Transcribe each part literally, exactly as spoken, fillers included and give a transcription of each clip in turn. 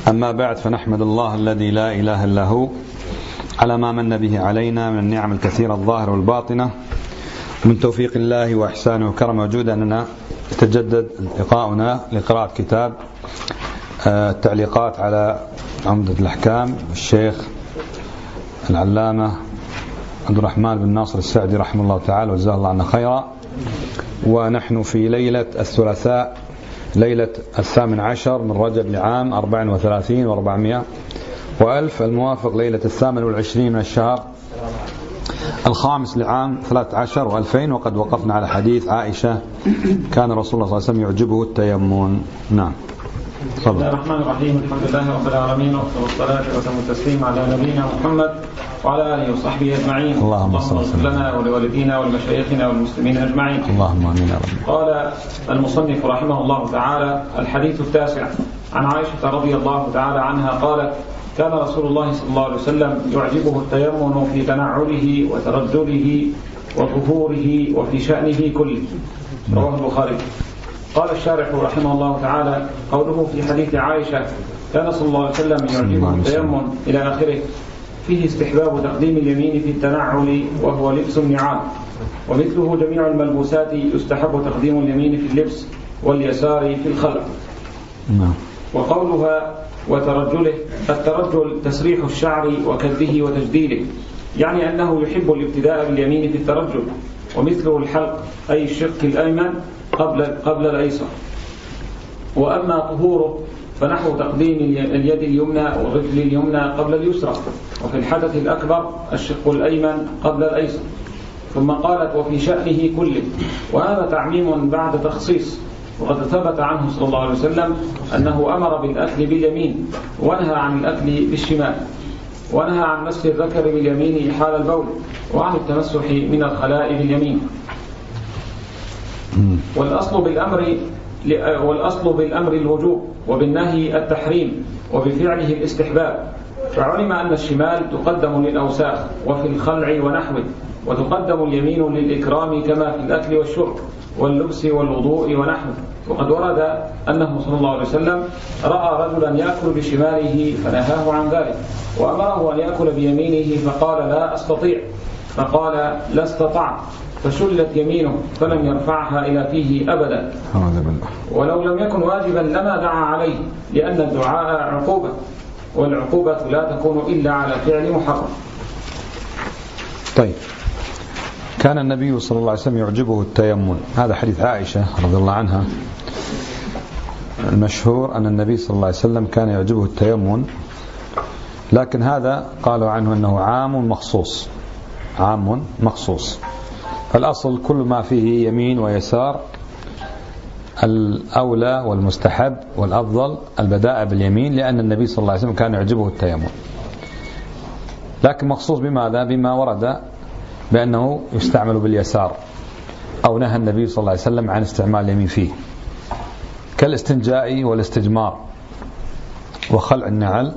أما بعد، فنحمد الله الذي لا إله إلا هو على ما من به علينا من النعم الكثيرة الظاهرة والباطنة، من توفيق الله وإحسانه وكرمه وجوده أننا يتجدد لقاؤنا لقراءة كتاب التعليقات على عمدة الأحكام الشيخ العلامة عبد الرحمن بن ناصر السعدي رحمه الله تعالى وجزاه الله عنا خيرا. ونحن في ليلة الثلاثاء، ليلة الثامن عشر من رجب لعام أربع وثلاثين وأربعمائة وألف، الموافق ليلة الثامن والعشرين من الشهر الخامس لعام ثلاث عشر وألفين. وقد وقفنا على حديث عائشة كان رسول الله صلى الله عليه وسلم يعجبه التيمم. نعم. بسم الله الرحمن الرحيم. الحمد لله رب العالمين، والصلاة والسلام والتسليم على نبينا محمد وعلى آله وصحبه أجمعين. اللهم صل وسلم لنا ولوالدينا ولمشايخنا والمسلمين أجمعين. اللهم آمين يا رب. قال المصنف رحمه الله تعالى: الحديث التاسع. عن عائشة رضي الله تعالى عنها قالت: كان رسول الله صلى الله عليه وسلم يعجبه التيمم في تنعله وترجله وطهوره وفي شأنه كله. رواه البخاري. قال الشارح رحمه الله تعالى: قوله في حديث عائشة كان صلى الله عليه وسلم يعجبه التيمم إلى آخره، فيه استحباب تقديم اليمين في التنعل وهو لبس النعال، ومثله جميع الملبوسات يستحب تقديم اليمين في اللبس واليسار في الخلع. وقولها وترجله، الترجل تسريح الشعر وكده وتجديده، يعني أنه يحب الابتداء باليمين في الترجل، ومثله الحلق أي الشق الأيمن قبل قبل الأيسر. وأما طهوره فنحو تقديم اليد اليمنى والرجل اليمنى قبل اليسرى، وفي الحدث الأكبر الشق الأيمن قبل الأيسر. ثم قالت: وفي شأنه كله، وهذا تعميم بعد تخصيص. وقد ثبت عنه صلى الله عليه وسلم أنه أمر بالأكل باليمين، ونهى عن الأكل بالشمال، ونهى عن مس الذكر باليمين حال البول، وعن التمسح من الخلاء باليمين. والأصل بالأمر والأصل بالأمر الوجوب، وبالنهي التحريم، وبفعله الاستحباب. فعلم أن الشمال تقدم للأوساخ وفي الخلع ونحوه، وتقدم اليمين للإكرام كما في الأكل والشرب واللبس والوضوء ونحوه. وقد ورد أنه صلى الله عليه وسلم رأى رجلا يأكل بشماله فنهاه عن ذلك، وأمره أن يأكل بيمينه فقال: لا أستطيع، فقال: لا استطعت، فشلت يمينه فلم يرفعها إلى فيه أبدا. ولو لم يكن واجبا لما دعا عليه، لأن الدعاء عقوبة، والعقوبة لا تكون إلا على فعل محرم. طيب، كان النبي صلى الله عليه وسلم يعجبه التيمم. هذا حديث عائشة رضي الله عنها. المشهور أن النبي صلى الله عليه وسلم كان يعجبه التيمم، لكن هذا قالوا عنه أنه عام مخصوص، عام مخصوص. فالأصل كل ما فيه يمين ويسار، الأولى والمستحب والأفضل البداء باليمين، لأن النبي صلى الله عليه وسلم كان يعجبه التيمم. لكن مخصوص بماذا؟ بما ورد بأنه يستعمل باليسار، أو نهى النبي صلى الله عليه وسلم عن استعمال اليمين فيه، كالاستنجاء والاستجمار وخلع النعل،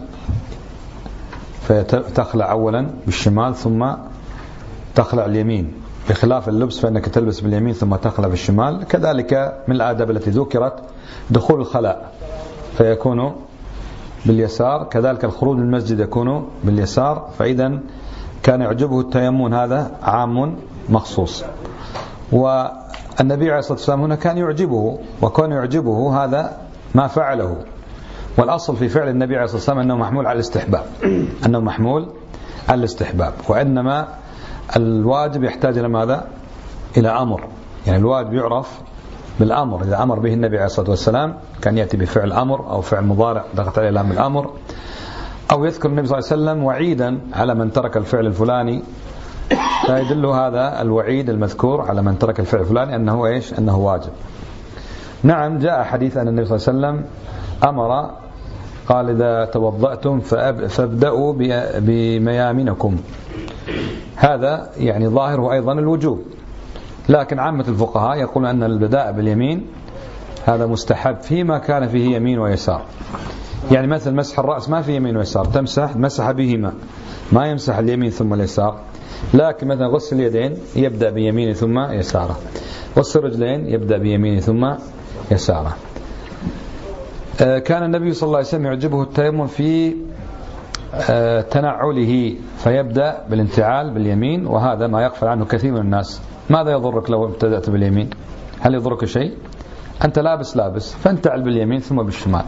فتخلع أولا بالشمال ثم تخلع اليمين، بخلاف اللبس فإنك تلبس باليمين ثم تخلع بالشمال. كذلك من الآداب التي ذكرت دخول الخلاء فيكون باليسار، كذلك الخروج من المسجد يكون باليسار. فإذا كان يعجبه التيمم، هذا عام مخصوص. والنبي عليه الصلاة والسلام هنا كان يعجبه، وكان يعجبه هذا ما فعله. والأصل في فعل النبي عليه الصلاة والسلام أنه محمول على الاستحباب، أنه محمول على الاستحباب. وإنما الواجب يحتاج إلى ماذا؟ إلى أمر. يعني الواجب يعرف بالأمر، إذا أمر به النبي عليه الصلاة والسلام كان يأتي بفعل أمر أو فعل مضارع دخلت عليه لام الأمر، أو يذكر النبي صلى الله عليه وسلم وعيدا على من ترك الفعل الفلاني، فيدل هذا الوعيد المذكور على من ترك الفعل الفلاني أنه إيش؟ أنه واجب. نعم، جاء حديث أن النبي صلى الله عليه وسلم أمر، قال: إذا توضأتم فابدأوا بميامنكم. هذا يعني ظاهره أيضا الوجوب، لكن عامة الفقهاء يقولون أن البداء باليمين هذا مستحب فيما كان فيه يمين ويسار. يعني مثل مسح الرأس ما فيه يمين ويسار، تمسح مسح بهما، ما يمسح اليمين ثم اليسار. لكن مثلا غسل اليدين يبدأ بيمينه ثم يساره، غسل الرجلين يبدأ بيمينه ثم يساره. كان النبي صلى الله عليه وسلم يعجبه التيمم في تنعله، فيبدأ بالانتعال باليمين، وهذا ما يغفل عنه كثير من الناس. ماذا يضرك لو ابتدأت باليمين؟ هل يضرك شيء؟ أنت لابس لابس فانتعل باليمين ثم بالشمال.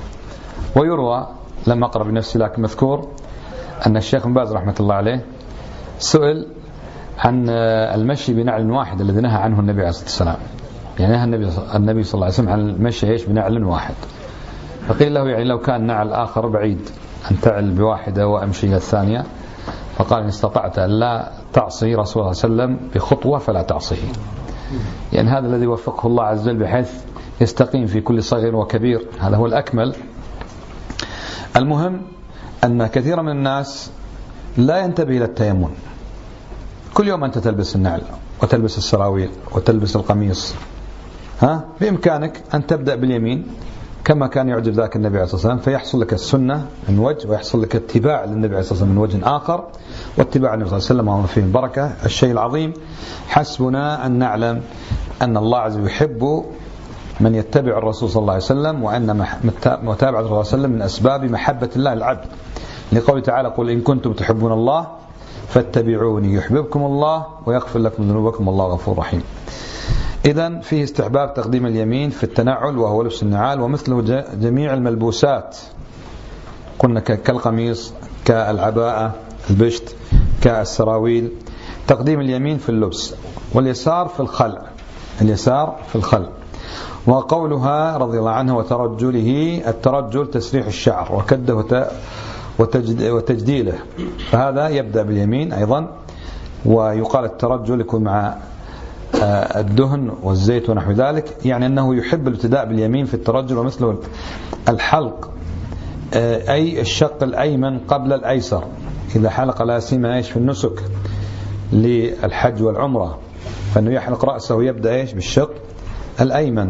ويروى لما أقرأ بنفسي لكن مذكور أن الشيخ بن باز رحمة الله عليه سئل عن المشي بنعل واحد الذي نهى عنه النبي عليه الصلاة والسلام. يعني نهى النبي النبي صلى الله عليه وسلم عن المشي ايش بنعل واحد، فقيل له يعني لو كان نعل آخر بعيد أنتعل بواحدة وأمشي إلى الثانية، فقال إن استطعت أن لا تعصي رسول الله صلى الله عليه وسلم بخطوة فلا تعصيه. يعني هذا الذي وفقه الله عز وجل بحيث يستقيم في كل صغير وكبير، هذا هو الأكمل. المهم أن كثير من الناس لا ينتبه إلى التيمم. كل يوم أنت تلبس النعل وتلبس السراويل وتلبس القميص، ها بإمكانك أن تبدأ باليمين كما كان يعجب ذاك النبي عليه الصلاة والسلام، فيحصل لك السنة من وجه، ويحصل لك اتباع للنبي عليه الصلاة والسلام من وجه آخر، واتباع النبي صلى الله عليه وسلم وما فيه البركة. الشيء العظيم حسبنا أن نعلم أن الله عز وجل يحب من يتبع الرسول صلى الله عليه وسلم، وأن متابعة الرسول صلى الله عليه وسلم من أسباب محبة الله العبد، لقوله تعالى قل إن كنتم تحبون الله فاتبعوني يحببكم الله ويغفر لكم ذنوبكم والله غفور رحيم. إذن فيه استحباب تقديم اليمين في التنعل وهو لبس النعال، ومثله جميع الملبوسات، قلنا كالقميص كالعباءة البشت كالسراويل، تقديم اليمين في اللبس واليسار في الخلع، اليسار في الخلع. وقولها رضي الله عنه وترجله، الترجل تسريح الشعر وكده وتجديله، فهذا يبدأ باليمين أيضا. ويقال الترجل يكون مع الدهن والزيت ونحو ذلك، يعني أنه يحب الابتداء باليمين في الترجل. ومثله الحلق، أي الشق الأيمن قبل الأيسر، إذا حلق لا سيما إيش في النسك للحج والعمرة، فإنه يحلق رأسه يبدأ إيش بالشق الأيمن.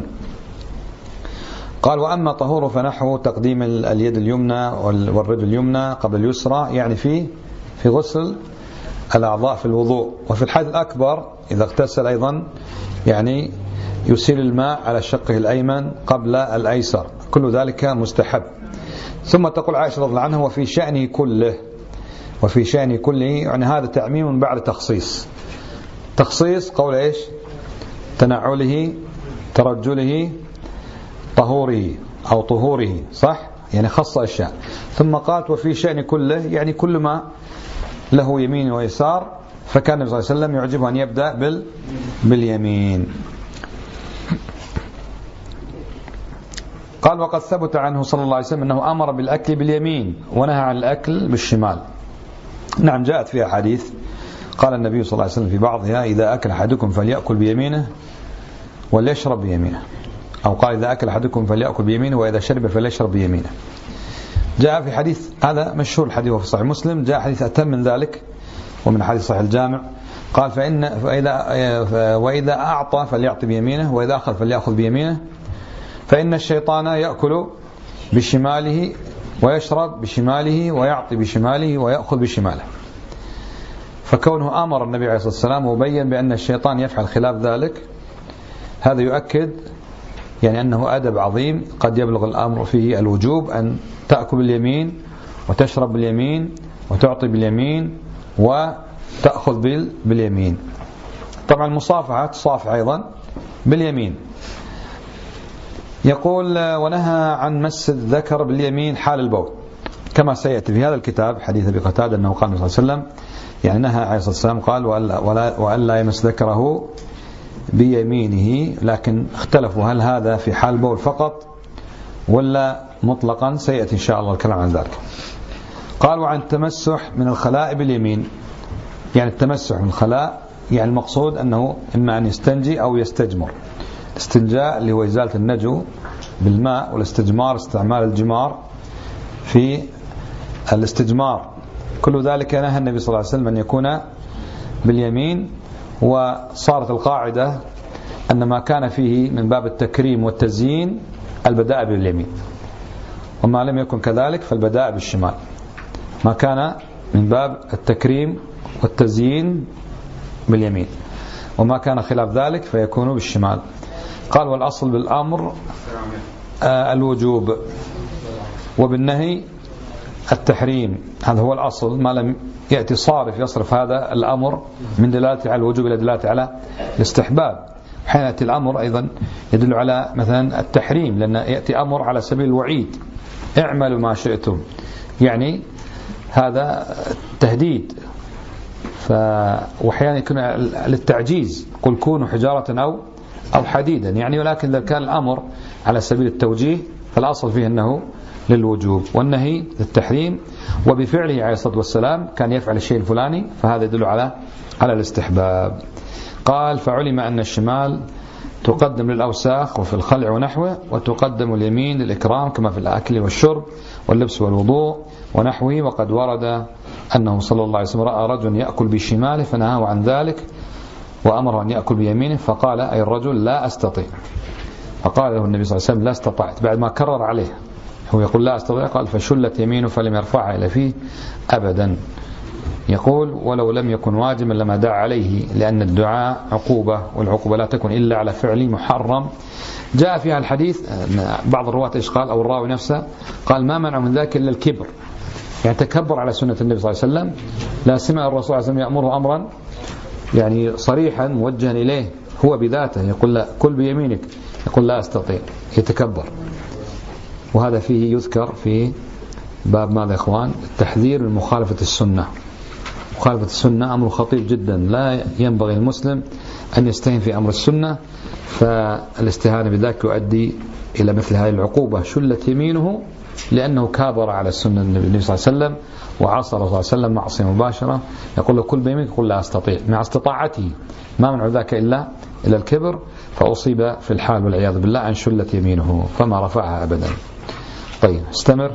قال وأما طهوره فنحو تقديم اليد اليمنى والرجل اليمنى قبل اليسرى، يعني في في غسل الأعضاء في الوضوء. وفي الحدث الأكبر إذا اغتسل أيضا يعني يسيل الماء على شقه الأيمن قبل الأيسر، كل ذلك مستحب. ثم تقول عائشة رضي الله عنها وفي شأنه كله، وفي شأنه كله يعني هذا تعميم بعد تخصيص. تخصيص قول إيش؟ تنعله ترجله طهوره أو طهوره، صح؟ يعني خص أشياء. ثم قالت وفي شأن كله، يعني كل ما له يمين ويسار، فكان النبي صلى الله عليه وسلم يعجبه أن يبدأ بال باليمين. قال وقد ثبت عنه صلى الله عليه وسلم أنه أمر بالأكل باليمين ونهى عن الأكل بالشمال. نعم جاءت فيها حديث قال النبي صلى الله عليه وسلم في بعضها إذا أكل أحدكم فليأكل بيمينه وليشرب بيمينه، أو قال إذا أكل أحدكم فليأكل بيمينه وإذا شرب فليشرب بيمينه. جاء في حديث هذا مشهور الحديث في صحيح مسلم، جاء حديث أتم من ذلك ومن حديث صحيح الجامع قال فإن فإذا وإذا أعطى فليعطي بيمينه وإذا أخذ فليأخذ بيمينه، فإن الشيطان يأكل بشماله ويشرب بشماله ويعطي بشماله ويأخذ بشماله. فكونه أمر النبي عليه الصلاة والسلام وبين بأن الشيطان يفعل خلاف ذلك، هذا يؤكد يعني أنه أدب عظيم قد يبلغ الأمر فيه الوجوب أن تأكل باليمين وتشرب باليمين وتعطي باليمين وتأخذ باليمين. طبعا المصافحة تصافح أيضا باليمين. يقول ونهى عن مس الذكر باليمين حال البول، كما سيأتي في هذا الكتاب حديث أبي قتادة أنه قال صلى الله عليه وسلم يعني نهى عليه الصلاة والسلام قال وألا يمس ذكره بيمينه، لكن اختلفوا هل هذا في حال البول فقط ولا مطلقا، سيأتي إن شاء الله الكلام عن ذلك. قال وعن التمسح من الخلاء باليمين، يعني التمسح من الخلاء يعني المقصود أنه إما أن يستنجي أو يستجمر. الاستنجاء اللي هو إزالة النجو بالماء، والاستجمار استعمال الجمار في الاستجمار، كل ذلك نهى النبي صلى الله عليه وسلم أن يكون باليمين. وصارت القاعدة أن ما كان فيه من باب التكريم والتزيين البداء باليمين، وما لم يكن كذلك فالبداء بالشمال. ما كان من باب التكريم والتزيين باليمين، وما كان خلاف ذلك فيكون بالشمال. قال والأصل بالأمر الوجوب وبالنهي التحريم. هذا هو الأصل، ما لم يأتي صارف يصرف هذا الأمر من دلالته على الوجوب إلى دلالته على الاستحباب. حين يأتي الأمر أيضا يدل على مثلا التحريم، لأن يأتي أمر على سبيل الوعيد، اعملوا ما شئتم، يعني هذا تهديد. وأحيانا يكون للتعجيز، قل كونوا حجارة أو أو حديدا، يعني ولكن إذا كان الأمر على سبيل التوجيه فالأصل فيه أنه للوجوب، والنهي للتحريم. وبفعله عليه الصلاة والسلام كان يفعل الشيء الفلاني، فهذا يدل على على الاستحباب. قال فعلم أن الشمال تقدم للأوساخ وفي الخلع ونحوه، وتقدم اليمين للإكرام كما في الأكل والشرب واللبس والوضوء ونحوه. وقد ورد أنه صلى الله عليه وسلم رأى رجل يأكل بشماله فنهاه عن ذلك وأمره أن يأكل بيمينه، فقال أي الرجل لا أستطيع، فقال له النبي صلى الله عليه وسلم لا استطعت، بعد ما كرر عليه هو يقول لا أستطيع، قال فشلت يمينه فلم يرفعها إلى فيه أبدا. يقول ولو لم يكن واجبا لما دعا عليه، لأن الدعاء عقوبة، والعقوبة لا تكون إلا على فعل محرم. جاء فيها الحديث بعض الرواة إيش قال، أو الراوي نفسه قال ما منع من ذلك إلا الكبر، يعني تكبر على سنة النبي صلى الله عليه وسلم. لا سمع الرسول صلى الله عليه وسلم يأمره أمرا يعني صريحا موجها إليه هو بذاته، يقول لا كل بيمينك، يقول لا أستطيع، يتكبر. وهذا فيه يذكر في باب ماذا يا إخوان؟ التحذير من مخالفة السنة. مخالفة السنة أمر خطير جدا، لا ينبغي المسلم أن يستهين في أمر السنة، فالاستهانة بذلك يؤدي إلى مثل هذه العقوبة. شلت يمينه لأنه كابر على السنة النبي صلى الله عليه وسلم وعصى الله صلى الله عليه وسلم معصية مباشرة. يقول له كل بيمينك، يقول لا أستطيع، مع استطاعته ما منع ذاك إلا إلى الكبر، فأصيب في الحال والعياذ بالله أن شلت يمينه فما رفعها أبدا. طيب استمر.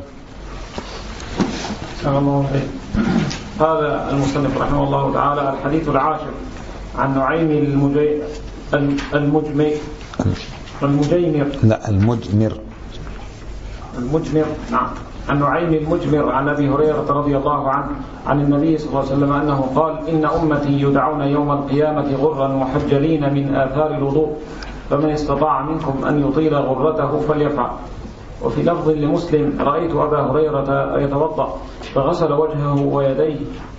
قال المصنف رحمه الله تعالى الحديث العاشر عن نعيم المجي... المجمر المجيمر لا المجمر المجمر نعم عن نعيم المجمر عن أبي هريرة رضي الله عنه عن النبي صلى الله عليه وسلم أنه قال إن أمتي يدعون يوم القيامة غرا محجلين من آثار الوضوء، فمن استطاع منكم أن يطيل غرته فليفعل. وفي لفظ لمسلم رأيت أبا هريرة يتوضأ فغسل وجهه ويديه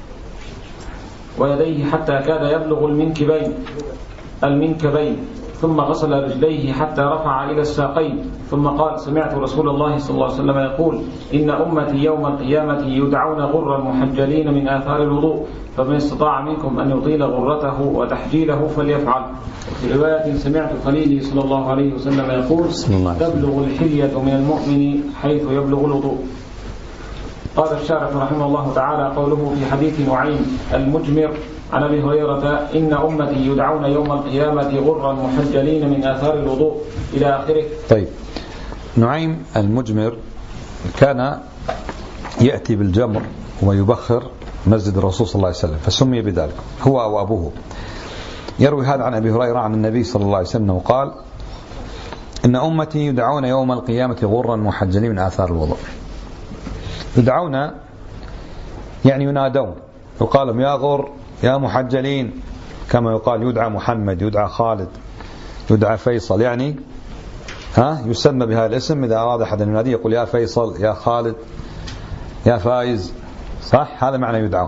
ويديه حتى كاد يبلغ المنكبين المنكبين ثم غسل رجليه حتى رفع إلى الساقين، ثم قال سمعت رسول الله صلى الله عليه وسلم يقول إن أمتي يوم القيامة يدعون غرا محجلين من آثار الوضوء، فمن استطاع منكم أن يطيل غرته وتحجيله فليفعل. في رواية سمعت خليلي صلى الله عليه وسلم يقول تبلغ الحلية من المؤمن حيث يبلغ الوضوء. قال الشارح رحمه الله تعالى قوله في حديث نعيم المجمر عن أبي هريرة إن أمتي يدعون يوم القيامة غرا محجلين من آثار الوضوء إلى آخره. طيب نعيم المجمر كان يأتي بالجمر ويبخر مسجد الرسول صلى الله عليه وسلم فسمي بذلك هو وأبوه. يروي هذا عن أبي هريرة عن النبي صلى الله عليه وسلم وقال إن أمتي يدعون يوم القيامة غرا محجلين من آثار الوضوء. يدعون يعني ينادون، يقال يا غر يا محجلين، كما يقال يدعى محمد، يدعى خالد، يدعى فيصل، يعني ها يسمى بهذا الاسم. إذا أراد أحد أن ينادي يقول يا فيصل يا خالد يا فايز، صح؟ هذا معنى يدعون.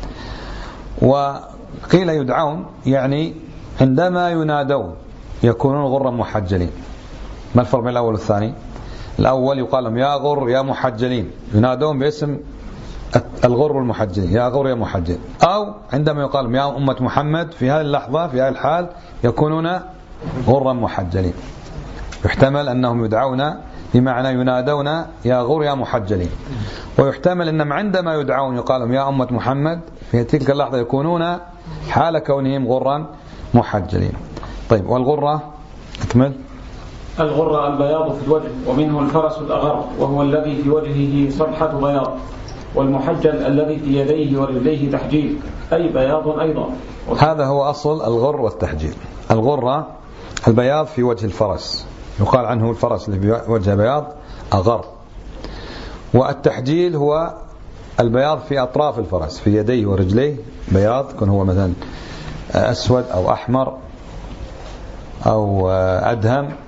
وقيل يدعون يعني عندما ينادون يكونون غرا محجلين. ما الفرق بين الأول والثاني؟ الأول يقال لهم يا غر يا محجلين، ينادون باسم الغر المحجلين، يا غر يا محجل. أو عندما يقال لهم يا أمة محمد في هذه اللحظة في هذه الحال يكونون غرا محجلين. يحتمل أنهم يدعون بمعنى ينادون يا غر يا محجلين، ويحتمل أنهم عندما يدعون يقال لهم يا أمة محمد في تلك اللحظة يكونون حال كونهم غرا محجلين. طيب والغرة اكمل. الغرة البياض في الوجه، ومنه الفرس الأغر وهو الذي في وجهه صبحة بياض، والمحجل الذي في يديه ورجليه تحجيل أي بياض أيضا. هذا هو أصل الغر والتحجيل. الغرة البياض في وجه الفرس، يقال عنه الفرس اللي في وجه بياض أغر. والتحجيل هو البياض في أطراف الفرس في يديه ورجليه بياض، كن هو مثلا أسود أو أحمر أو أدهم،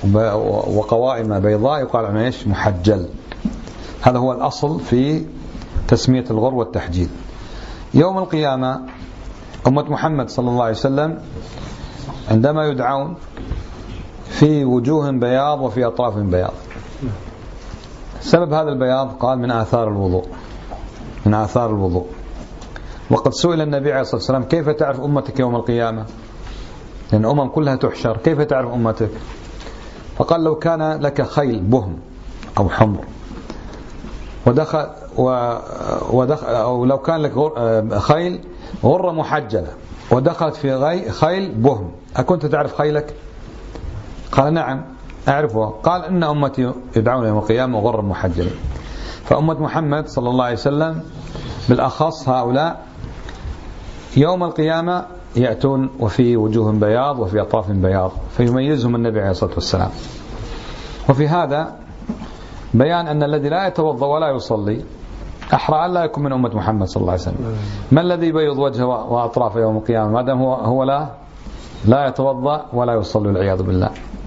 وقوائم بيضاء يقال عنه إيش؟ محجل. هذا هو الأصل في تسمية الغر والتحجيل. يوم القيامة أمة محمد صلى الله عليه وسلم عندما يدعون في وجوه بياض وفي أطراف بياض. سبب هذا البياض قال من آثار الوضوء، من آثار الوضوء. وقد سئل النبي عليه الصلاة والسلام كيف تعرف أمتك يوم القيامة؟ لأن الأمم كلها تحشر، كيف تعرف أمتك؟ فقال لو كان لك خيل بهم أو حمر ودخل ودخل أو لو كان لك خيل غرة محجلة ودخلت في خيل بهم أكنت تعرف خيلك؟ قال نعم أعرفها. قال إن أمتي يدعون يوم القيامة غرة محجلة. فأمة محمد صلى الله عليه وسلم بالأخص هؤلاء يوم القيامة يأتون وفي وجوه بياض وفي أطراف بياض، فيميزهم النبي عليه الصلاة والسلام. وفي هذا بيان أن الذي لا يتوضأ ولا يصلي أحرى أن لا يكون من أمة محمد صلى الله عليه وسلم. ما الذي يبيض وجهه وأطرافه يوم القيامة ما دام هو, هو لا لا يتوضأ ولا يصلي والعياذ بالله؟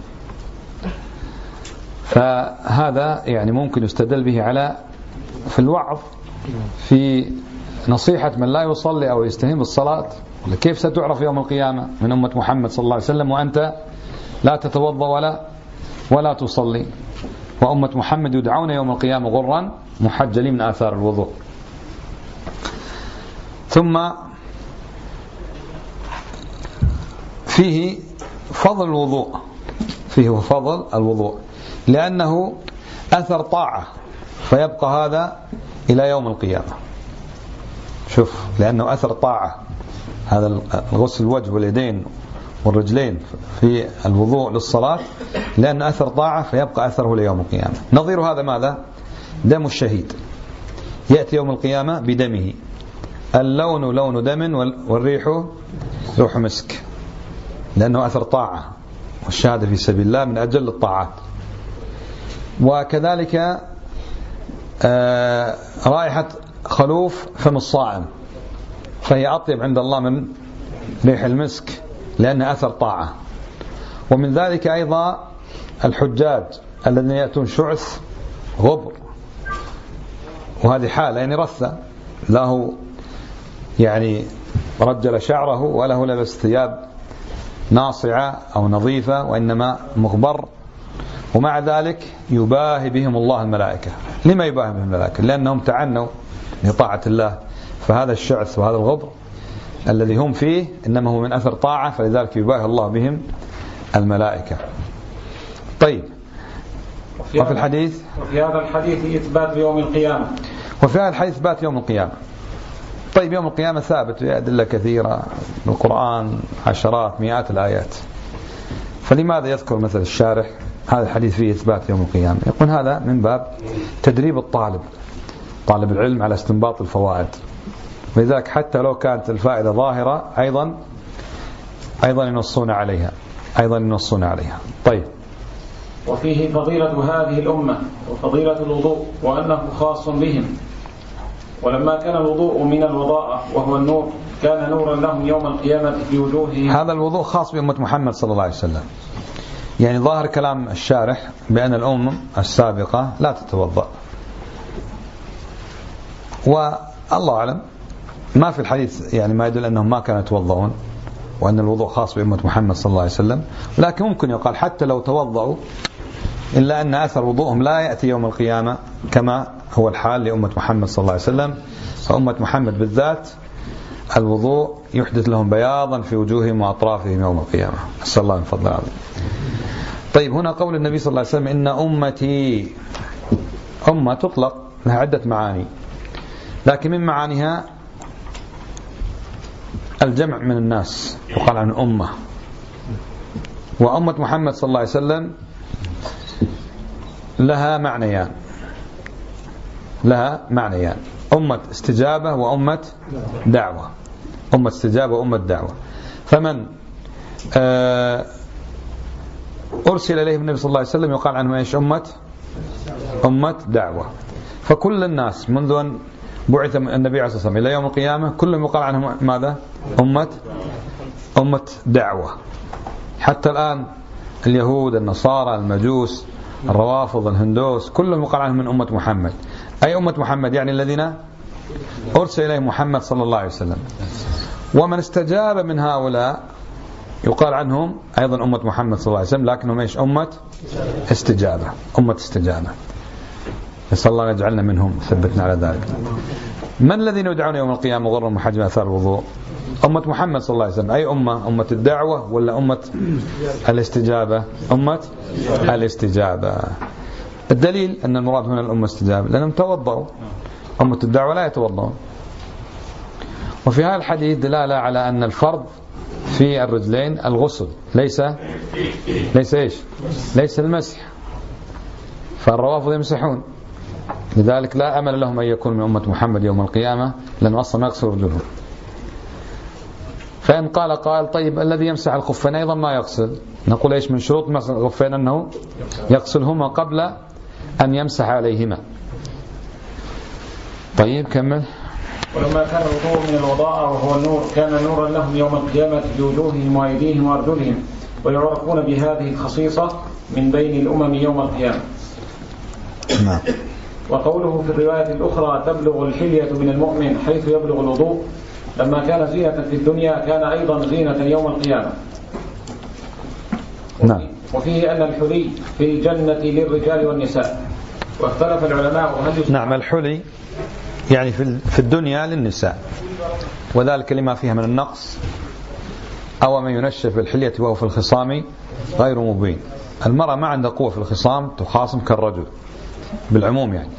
فهذا يعني ممكن يستدل به على في الوعظ في نصيحة من لا يصلي أو يستهين بالصلاة. كيف ستعرف يوم القيامة من أمة محمد صلى الله عليه وسلم وأنت لا تتوضأ ولا ولا تصلي؟ وأمة محمد يدعون يوم القيامة غرا محجلين من آثار الوضوء. ثم فيه فضل الوضوء، فيه فضل الوضوء لأنه أثر طاعة فيبقى هذا إلى يوم القيامة. شوف، لأنه أثر طاعة، هذا الغسل الوجه واليدين والرجلين في الوضوء للصلاة لأن أثر طاعة فيبقى أثره ليوم القيامة. نظير هذا ماذا؟ دم الشهيد يأتي يوم القيامة بدمه، اللون لون دم والريح روح مسك، لأنه أثر طاعة، والشهادة في سبيل الله من أجل الطاعات. وكذلك رائحة خلوف فم الصائم فهي أطيب عند الله من ريح المسك لأن أثر طاعة. ومن ذلك أيضا الحجاج الذين يأتون شعث غبر، وهذه حالة يعني رثة، له يعني رجل شعره وله لبس ثياب ناصعة أو نظيفة وإنما مغبر، ومع ذلك يباهي بهم الله الملائكة. لما يباهي بهم الملائكة؟ لأنهم تعنوا لطاعة الله. فهذا الشعث وهذا الغبر الذي هم فيه إنما هو من أثر طاعة، فلذلك يباهي الله بهم الملائكة. طيب، وفي, وفي الحديث وفي هذا الحديث إثبات يوم القيامة وفي هذا الحديث إثبات يوم القيامة. طيب، يوم القيامة ثابت بأدلة كثيرة من القرآن، عشرات مئات الآيات، فلماذا يذكر مثل الشارح هذا الحديث فيه إثبات يوم القيامة؟ يقول هذا من باب تدريب الطالب طالب العلم على استنباط الفوائد، ولذلك حتى لو كانت الفائدة ظاهرة أيضا أيضا ينصون عليها أيضا ينصون عليها. طيب، وفيه فضيلة هذه الأمة وفضيلة الوضوء وأنه خاص بهم، ولما كان الوضوء من الوضاءة وهو النور كان نورا لهم يوم القيامة في وجوههم. هذا الوضوء خاص بأمة محمد صلى الله عليه وسلم. يعني ظاهر كلام الشارح بأن الأمم السابقة لا تتوضأ، والله أعلم ما في الحديث يعني ما يدل أنهم ما كانوا يتوضؤون وأن الوضوء خاص بأمة محمد صلى الله عليه وسلم. ولكن ممكن يقال حتى لو توضؤوا إلا أن أثر وضوءهم لا يأتي يوم القيامة كما هو الحال لأمة محمد صلى الله عليه وسلم. فأمة محمد بالذات الوضوء يحدث لهم بياضا في وجوههم وأطرافهم يوم القيامة، أسأل الله من فضل العظيم. طيب، هنا قول النبي صلى الله عليه وسلم إن أمتي، أمة تطلق لها عدة معاني، لكن من معانيها الجمع من الناس يقال عن أمة. وأمة محمد صلى الله عليه وسلم لها معنيان لها معنيان أمة استجابة وأمة دعوة. أمة استجابة وأمة دعوة. فمن أرسل إليه النبي صلى الله عليه وسلم يقال عنه إيش؟ أمة أمة دعوة. فكل الناس منذ أن بعث النبي عليه الصلاة والسلام إلى يوم القيامة كلهم يقال عنهم ماذا؟ أمة أمة دعوة. حتى الآن اليهود، النصارى، المجوس، الروافض، الهندوس، كلهم يقال عنهم من أمة محمد. أي أمة محمد؟ يعني الذين أرسل إليه محمد صلى الله عليه وسلم. ومن استجاب من هؤلاء يقال عنهم أيضا أمة محمد صلى الله عليه وسلم، لكنهم إيش؟ أمة استجابة، أمة استجابة. نسأل الله يجعلنا منهم، ثبتنا على ذلك. من الذين يدعون يوم القيامة غرا محجبين آثار الوضوء؟ أمة محمد صلى الله عليه وسلم. أي أمة؟ أمة الدعوة ولا أمة الاستجابة؟ أمة الاستجابة. الدليل أن المراد هنا الأمة الاستجابة لأنهم توضأوا، أمة الدعوة لا يتوضأون. وفي هذا الحديث دلالة على أن الفرض في الرجلين الغسل، ليس ليس إيش؟ ليس المسح. فالروافض يمسحون، لذلك لا أمل لهم أن يكون من أمة محمد يوم القيامة، لأنه أصلا ما يغسل رجلهم. فإن قال قال طيب الذي يمسح الخفين أيضا ما يغسل، نقول إيش من شروط مسح الخفين؟ أنه يغسلهما قبل أن يمسح عليهما. طيب كمل. ولما كان الوضوء من الوضاء وهو النور كان نورا لهم يوم القيامة بوجوههم وأيديهم وأرجلهم، ويعرفون بهذه الخصيصة من بين الأمم يوم القيامة. نعم. وقوله في الرواية الأخرى تبلغ الحلية من المؤمن حيث يبلغ الوضوء، لما كان زينة في الدنيا كان أيضا زينة يوم القيامة. نعم. وفيه أن الحلي في الجنة للرجال والنساء. واختلف العلماء هل نعم الحلي يعني في الدنيا للنساء، وذلك لما فيها من النقص، أو من ينشف بالحلية وهو في الخصام غير مبين. المرأة ما عندها قوة في الخصام تخاصم كالرجل بالعموم يعني،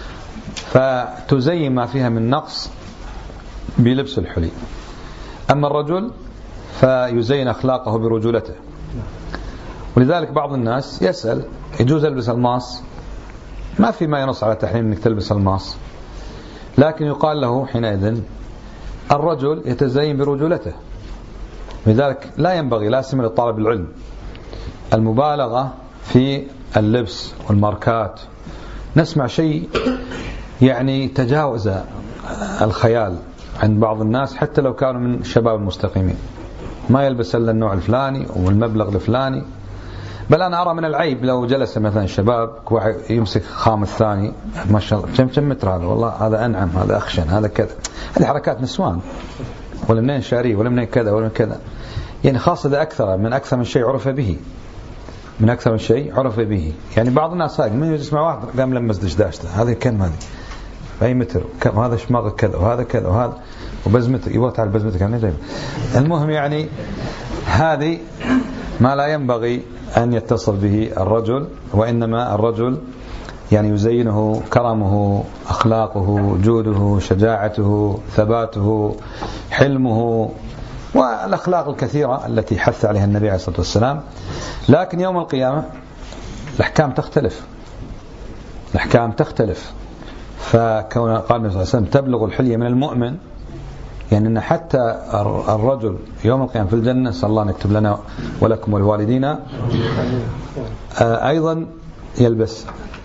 فتزين ما فيها من نقص بلبس الحلي. أما الرجل فيزين أخلاقه برجولته. ولذلك بعض الناس يسأل يجوز ألبس الماس؟ ما في ما ينص على تحريم أنك تلبس الماس، لكن يقال له حينئذ الرجل يتزين برجولته. لذلك لا ينبغي لا سيما لطالب العلم المبالغة في اللبس والماركات. نسمع شيء يعني تجاوز الخيال عند بعض الناس، حتى لو كانوا من الشباب المستقيمين، ما يلبس إلا النوع الفلاني والمبلغ الفلاني. بل أنا أرى من العيب لو جلس مثلا شباب واحد يمسك خام الثاني، ما شاء الله كم كم متر هذا، والله هذا أنعم، هذا أخشن، هذا كذا. هذه حركات نسوان، ولا منين شاري، ولا منين كذا، ولا من كذا. يعني خاصة إذا أكثر من أكثر من شيء عرف به، من أكثر من شيء عرف به. يعني بعض الناس ساق من يجلس مع واحد قام لمس دشداشته، هذا كم هذه أي متر، كم هذا شماغ كذا، وهذا كذا، وهذا وبزمتك يبغى تعال بزمتك يعني زي. المهم يعني هذه ما لا ينبغي أن يتصل به الرجل، وإنما الرجل يعني يزينه كرمه، أخلاقه، جوده، شجاعته، ثباته، حلمه، والأخلاق الكثيرة التي حث عليها النبي عليه الصلاة والسلام. لكن يوم القيامة الأحكام تختلف، الأحكام تختلف. فكون قال النبي صلى الله عليه وسلم تبلغ الحلية من المؤمن، يعني أن حتى الرجل يوم القيامة في الجنة، صلى الله أن يكتب لنا ولكم والوالدين، أيضا يلبس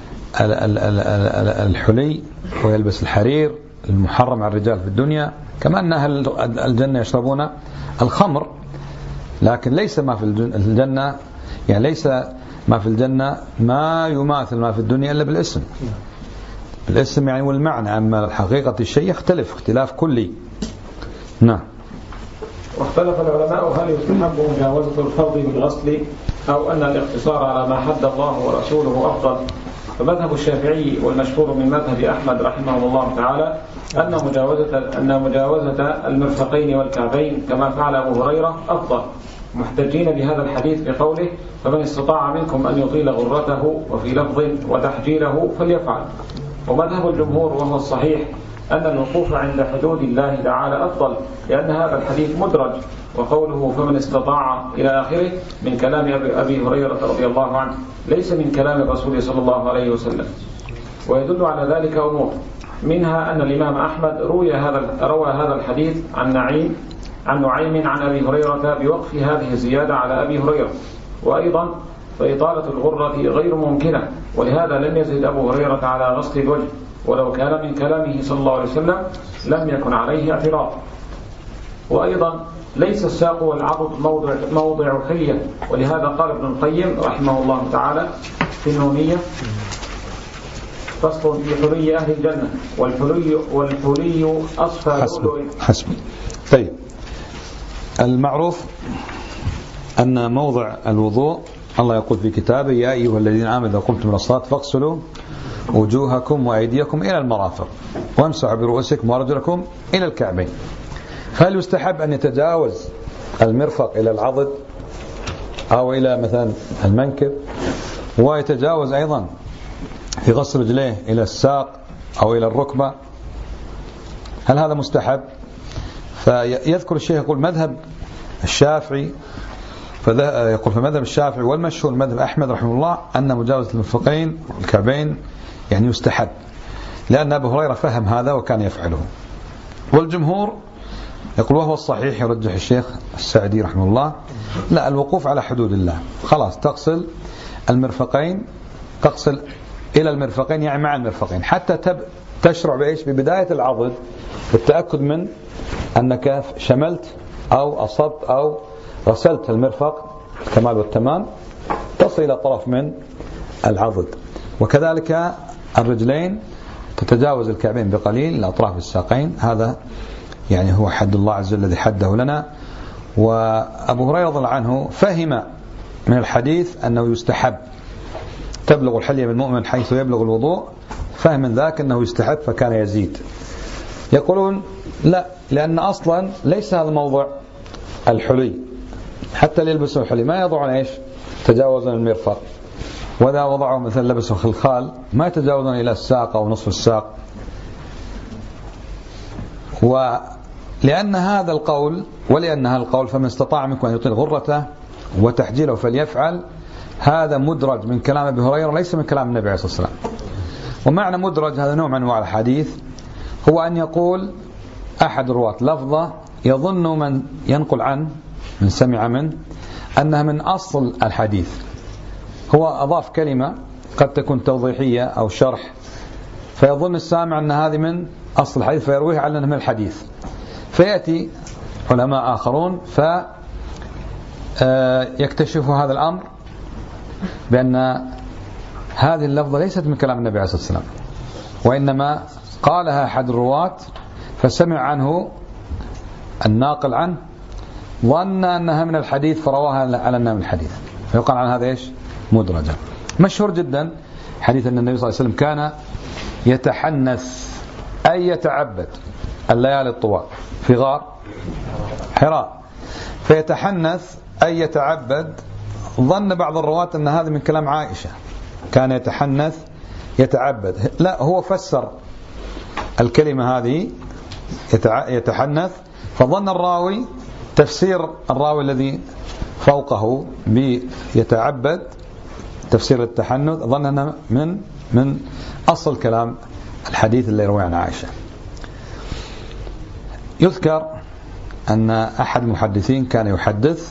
الحلي ويلبس الحرير المحرم على الرجال في الدنيا، كما أن أهل الجنة يشربون الخمر. لكن ليس ما في الجنة، يعني ليس ما في الجنة ما يماثل ما في الدنيا إلا بالاسم، بالاسم يعني والمعنى. أما حقيقة الشيء يختلف اختلاف كلي. نعم. واختلف العلماء هل يستحب مجاوزة الفرض بالغسل أو أن الاقتصار على ما حد الله ورسوله أفضل. فمذهب الشافعي والمشهور من مذهب أحمد رحمه الله تعالى أن مجاوزة أن مجاوزة المرفقين والكعبين كما فعل أبو هريرة أفضل، محتجين بهذا الحديث بقوله فمن استطاع منكم أن يطيل غرته، وفي لفظ وتحجيله فليفعل. ومذهب الجمهور وهو الصحيح أن الوقوف عند حدود الله تعالى أفضل، لأن هذا الحديث مدرج، وقوله فمن استطاع إلى آخره من كلام أبي هريرة رضي الله عنه، ليس من كلام الرسول صلى الله عليه وسلم. ويدل على ذلك أمور، منها أن الإمام أحمد روي هذا روى هذا الحديث عن نعيم عن نعيم عن أبي هريرة بوقف هذه الزيادة على أبي هريرة. وأيضا فإطالة الغرة غير ممكنة، ولهذا لم يزد أبو هريرة على غسل الوجه، ولو كان من كلامه صلى الله عليه وسلم لم يكن عليه اعتراض. وأيضا ليس الساق والعضد موضع, موضع حلية، ولهذا قال ابن القيم رحمه الله تعالى في النونية: فصل في حلي أهل الجنة، والحلي, والحلي أصفى حسب حسب. طيب، المعروف أن موضع الوضوء الله يقول في كتابه: يا أيها الذين آمنوا إذا قمتم إلى الصلاة فاغسلوا وجوهكم وأيديكم إلى المرافق وامسحوا برؤوسكم وأرجلكم إلى الكعبين. فهل يستحب أن يتجاوز المرفق إلى العضد أو إلى مثلا المنكب، ويتجاوز أيضا في غسل رجليه إلى الساق أو إلى الركبة؟ هل هذا مستحب؟ فيذكر الشيخ يقول مذهب الشافعي، يقول في مذهب الشافعي والمشهور مذهب أحمد رحمه الله أن مجاوزة المرفقين والكعبين يعني يستحب، لأن أبو هريرة فهم هذا وكان يفعله. والجمهور يقول وهو الصحيح، يرجح الشيخ السعدي رحمه الله: لا، الوقوف على حدود الله، خلاص تغسل المرفقين، تغسل إلى المرفقين يعني مع المرفقين، حتى تب تشرع بإيش؟ ببداية العضد، والتأكد من أنك شملت أو أصبت أو غسلت المرفق الكمال والتمام، تصل إلى طرف من العضد. وكذلك الرجلين تتجاوز الكعبين بقليل لأطراف الساقين، هذا يعني هو حد الله عز وجل الذي حده لنا. وأبو هريرة رضي الله عنه فهم من الحديث أنه يستحب تبلغ الحلية بالمؤمن حيث يبلغ الوضوء، فهم من ذاك أنه يستحب فكان يزيد. يقولون لا، لأن أصلا ليس هذا موضع الحلي، حتى اللي يلبسوا الحلي ما يضعون إيش؟ تجاوزا المرفق، وإذا وضعوا مثلا لبسوا خلخال ما يتجاوزون إلى الساق أو نصف الساق. ولأن هذا القول ولأن هذا القول فمن استطاع منكم أن يطيل غرته وتحجيله فليفعل، هذا مدرج من كلام أبي هريرة ليس من كلام النبي عليه الصلاة والسلام. ومعنى مدرج هذا نوع من أنواع الحديث، هو أن يقول أحد الرواة لفظة يظن من ينقل عنه من سمع منه أنها من أصل الحديث، هو أضاف كلمة قد تكون توضيحية أو شرح، فيظن السامع أن هذه من أصل الحديث فيرويه على أنها من الحديث، فيأتي علماء آخرون فيكتشفوا هذا الأمر بأن هذه اللفظة ليست من كلام النبي عليه الصلاة والسلام، وإنما قالها أحد الرواة فسمع عنه الناقل عنه ظن أنها من الحديث فرواها على أنها من الحديث، فيقال عن هذا إيش؟ مدرجة. مشهور جدا حديث أن النبي صلى الله عليه وسلم كان يتحنث أي يتعبد الليالي الطوال في غار حراء، فيتحنث أي يتعبد، ظن بعض الرواة أن هذا من كلام عائشة كان يتحنث يتعبد، لا، هو فسر الكلمة هذه يتحنث، فظن الراوي تفسير الراوي الذي فوقه بيتعبد تفسير التحنث، ظن أنه من من أصل كلام الحديث اللي يروي عن عائشة. يذكر أن أحد المحدثين كان يحدث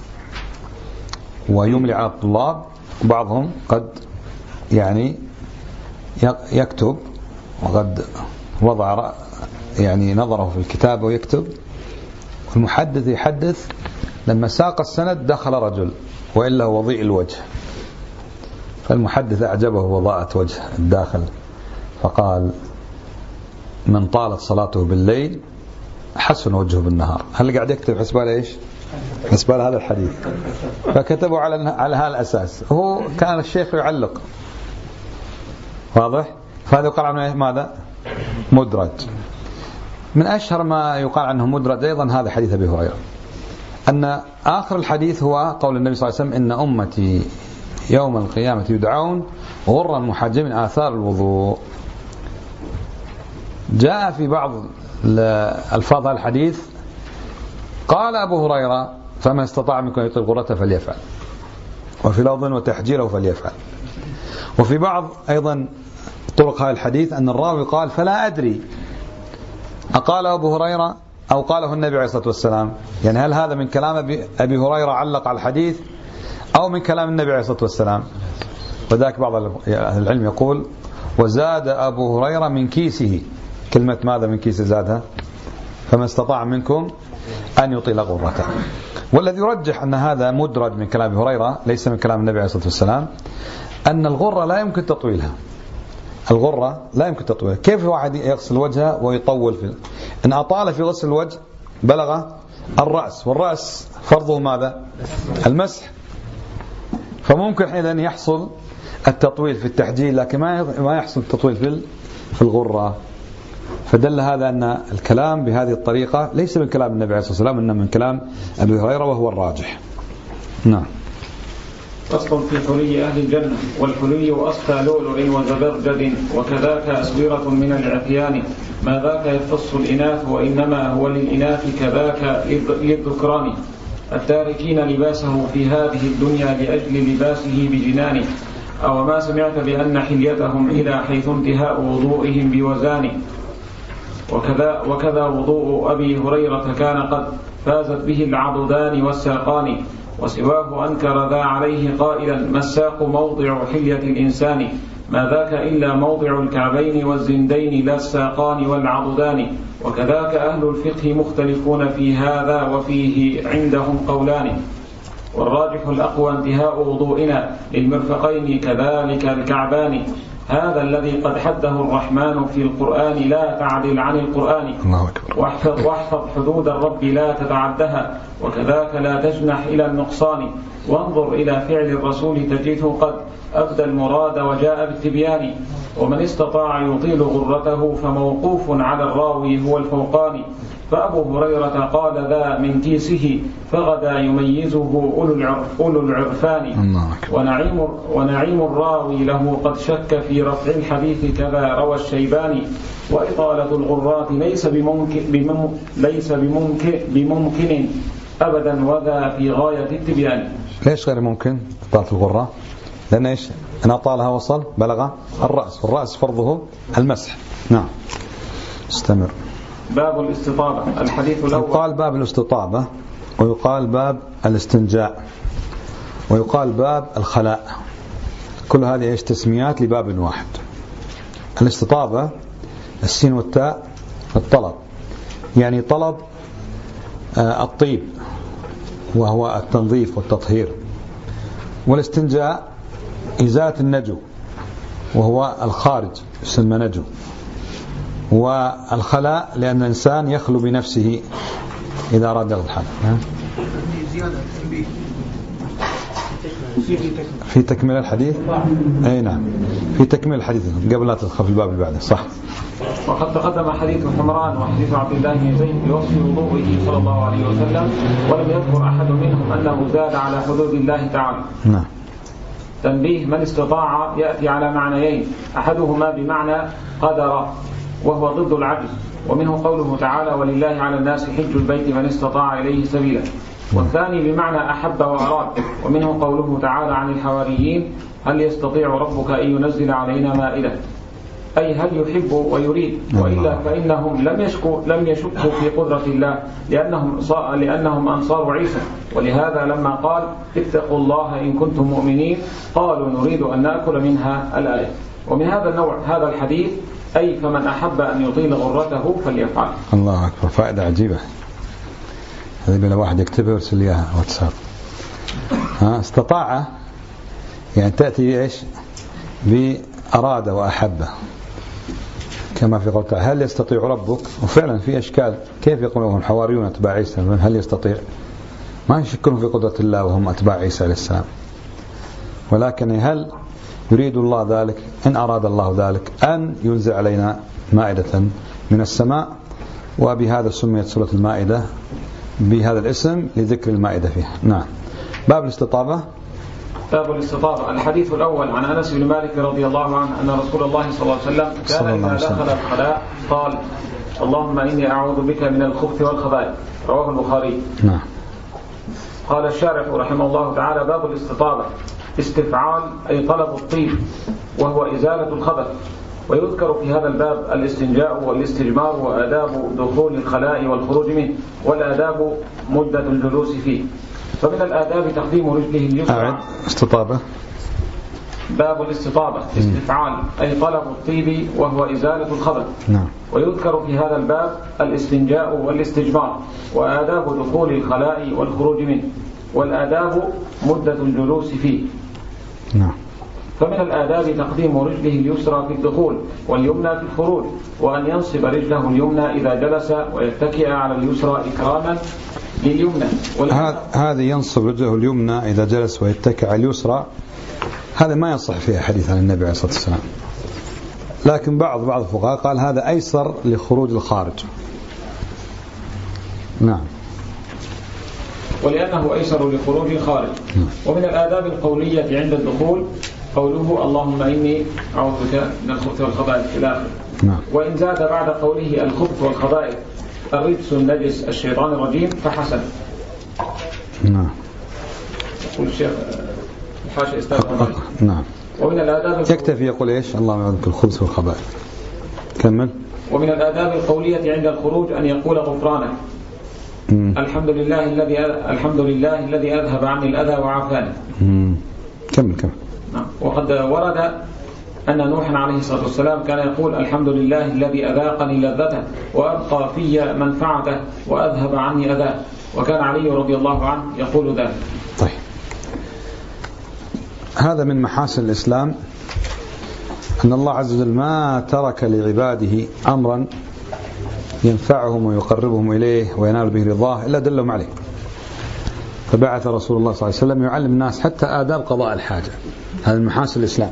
ويملي على الطلاب، وبعضهم قد يعني يكتب، وقد وضع يعني نظره في الكتاب ويكتب. المحدث يحدث لما ساق السند دخل رجل وإلا وضيء الوجه، فالمحدث أعجبه وضاءة وجه الداخل، فقال: من طالت صلاته بالليل حسن وجهه بالنهار. هل قاعد يكتب حسبال إيش؟ حسبال هذا الحديث، فكتبوا على على هذا الأساس. هو كان الشيخ يعلق، واضح؟ فهذا يقال عنه ماذا؟ مدرج. من أشهر ما يقال عنه مدرج أيضا هذا حديث أبي هريرة، أن آخر الحديث هو قول النبي صلى الله عليه وسلم: إن أمتي يوم القيامة يدعون غرا محجبين آثار الوضوء. جاء في بعض الفاظ الحديث قال أبو هريرة: فمن استطاع منكم أن يطيل غرته فليفعل، وفي لفظ وتحجيله فليفعل. وفي بعض أيضا طرق هذا الحديث أن الراوي قال: فلا أدري أقال أبو هريرة أو قاله النبي عليه الصلاة والسلام، يعني هل هذا من كلام أبي هريرة علق على الحديث أو من كلام النبي عليه الصلاة والسلام. وذاك بعض أهل العلم يقول: وزاد أبو هريرة من كيسه. كلمة ماذا من كيسه زادها؟ فما استطاع منكم أن يطيل غرته. والذي يرجح أن هذا مدرج من كلام هريرة ليس من كلام النبي عليه الصلاة والسلام، أن الغرة لا يمكن تطويلها. الغرة لا يمكن تطويلها. كيف واحد يغسل وجهه ويطول في إن أطال في غسل الوجه بلغ الرأس، والرأس فرضه ماذا؟ المسح. فممكن حين أن يحصل التطويل في التحجيل، لكن ما يحصل التطويل في في الغرة. فدل هذا أن الكلام بهذه الطريقة ليس من كلام النبي عليه الصلاة والسلام، إنما من كلام أبي هريرة وهو الراجح. نعم. فصل في حلي أهل الجنة. والحلي أصفى لؤلؤ وزبرجد وكذاك أسورة من العفيان، ما ذاك يختص الإناث وإنما هو للإناث كذاك للذكران، التاركين لباسه في هذه الدنيا لأجل لباسه بجنانه. أو ما سمعت بأن حليتهم إلى حيث انتهاء وضوئهم بوزان، وكذا, وكذا وضوء أبي هريرة كان قد فازت به العضدان والساقان، وسواه أنكر ذا عليه قائلا ما الساق موضع حلية الإنسان، ما ذاك إلا موضع الكعبين والزندين لا الساقان والعضدان. وكذاك أهل الفقه مختلفون في هذا وفيه عندهم قولان، والراجح الأقوى انتهاء وضوئنا للمرفقين كذلك الكعبان، هذا الذي قد حده الرحمن في القرآن لا تعدل عن القرآن، واحفظ, واحفظ حدود الرب لا تتعدها، وكذاك لا تجنح إلى النقصان، وانظر إلى فعل الرسول تجده قد أبدى المراد وجاء بالتبيان. ومن استطاع يطيل غرته فموقوف على الراوي هو الفوقان، فأبو هريرة قال ذا من كيسه فغدا يميزه أولو العرفان، ونعيم, ونعيم الراوي له قد شك في رفع الحديث كذا روى الشيباني، وإطالة الغرات ليس بممكن, بمم ليس بممكن, بممكن أبدا وذا في غاية التبيان. ليش غير ممكن إطالة الغرة؟ لأن إيش؟ أن أطالها وصل بلغ الرأس، والرأس فرضه المسح. نعم استمر. باب الاستطابة. الحديث الأول. يقال باب الاستطابة، ويقال باب الاستنجاء، ويقال باب الخلاء، كل هذه ايش تسميات لباب واحد. الاستطابة السين والتاء الطلب، يعني طلب الطيب وهو التنظيف والتطهير. والاستنجاء إزالة النجو وهو الخارج يسمى نجو. والخلاء لأن الإنسان يخلو بنفسه إذا أراد الحدث. في تكمل الحديث. أي نعم في تكمل الحديث قبل لا تدخل في الباب اللي بعده. صح. وقد تقدم حديث حمران وحديث عبد الله بن زيد بوصف وضوئه صلى الله عليه وسلم، ولم يذكر أحد منهم أنه زاد على حدود الله تعالى. نعم. تنبيه: من استطاع يأتي على معنيين، أحدهما بمعنى قدر وهو ضد العجز، ومنه قوله تعالى ولله على الناس حج البيت من استطاع إليه سبيلا، والثاني بمعنى أحب وأراد، ومنه قوله تعالى عن الحواريين هل يستطيع ربك أن ينزل علينا مائدة، أي هل يحب ويريد، وإلا فإنهم لم يشكوا لم يشكوا في قدرة الله لأنهم لأنهم أنصار عيسى، ولهذا لما قال اتقوا الله إن كنتم مؤمنين قالوا نريد أن نأكل منها الآية. ومن هذا النوع هذا الحديث، أي فمن أحب أن يطيل غرته فليفعل. الله أكبر، فائدة عجيبة هذه، بلا واحد يكتبها ويرسل لي اياها واتساب. ها استطاع يعني تأتي إيش بأراد وأحب، كما في قول تعالى هل يستطيع ربك، وفعلا في أشكال كيف يقولون الحواريون أتباع عيسى هل يستطيع، ما يشكون في قدرة الله وهم أتباع عيسى عليه السلام، ولكن هل يريد الله ذلك إن أراد الله ذلك أن ينزل علينا مائدة من السماء، وبهذا سميت سورة المائدة بهذا الاسم لذكر المائدة فيها. نعم. باب الاستطابة. باب الاستطابة. الحديث الأول عن أنس بن مالك رضي الله عنه أن رسول الله صلى الله عليه وسلم كان إذا دخل الخلاء قال اللهم إني أعوذ بك من الخبث والخبائث، رواه البخاري. نعم. قال الشارح رحمه الله تعالى باب الاستطابة استفعال أي طلب الطيب وهو إزالة الخبث، ويذكر في هذا الباب الاستنجاء والاستجمار وآداب دخول الخلاء والخروج منه، والآداب مدة الجلوس فيه. فمن الآداب تقديم رجله اليسرى. أعد استطابة. باب الاستطابة استفعال أي طلب الطيب وهو إزالة الخبث. نعم. ويذكر في هذا الباب الاستنجاء والاستجمار وآداب دخول الخلاء والخروج منه، والآداب مدة الجلوس فيه. نعم. فمن الآداب تقديم رجله اليسرى في الدخول واليمنى في الخروج، وأن ينصب رجله اليمنى إذا جلس ويتكئ على اليسرى إكراما لليمنى. هذا ينصب رجله اليمنى إذا جلس ويتكئ على اليسرى، هذا ما يصح فيه حديث عن النبي عليه الصلاة والسلام، لكن بعض بعض الفقهاء قال هذا أيسر لخروج الخارج. نعم. ولأنه أيسر لخروج الخارج. ومن الآداب القولية عند الدخول قوله اللهم إني أعوذ بك من الخبث والخبائث إلى آخره. نعم. وإن زاد بعد قوله الخبث والخبائث الرجس النجس الشيطان الرجيم فحسن. نعم. يقول الشيخ الحاشي استاذ. نعم. ومن الآداب يكتفي يقول إيش اللهم أعوذ بك الخبث والخبائث. كمل. ومن الآداب القولية عند الخروج أن يقول غفرانك. مم. الحمد لله الذي الحمد لله الذي أذهب عني الأذى وعافاني. كمل كمل. وقد ورد أن نوحا عليه الصلاة والسلام كان يقول الحمد لله الذي أذاقني لذته وأبقى في منفعته وأذهب عني أذاه، وكان علي رضي الله عنه يقول ذلك. طيب، هذا من محاسن الإسلام أن الله عز وجل ما ترك لعباده أمرا ينفعهم ويقربهم إليه وينال به رضاه إلا دلهم عليه، فبعث رسول الله صلى الله عليه وسلم يعلم الناس حتى آداب قضاء الحاجة. هذا من محاسن الإسلام،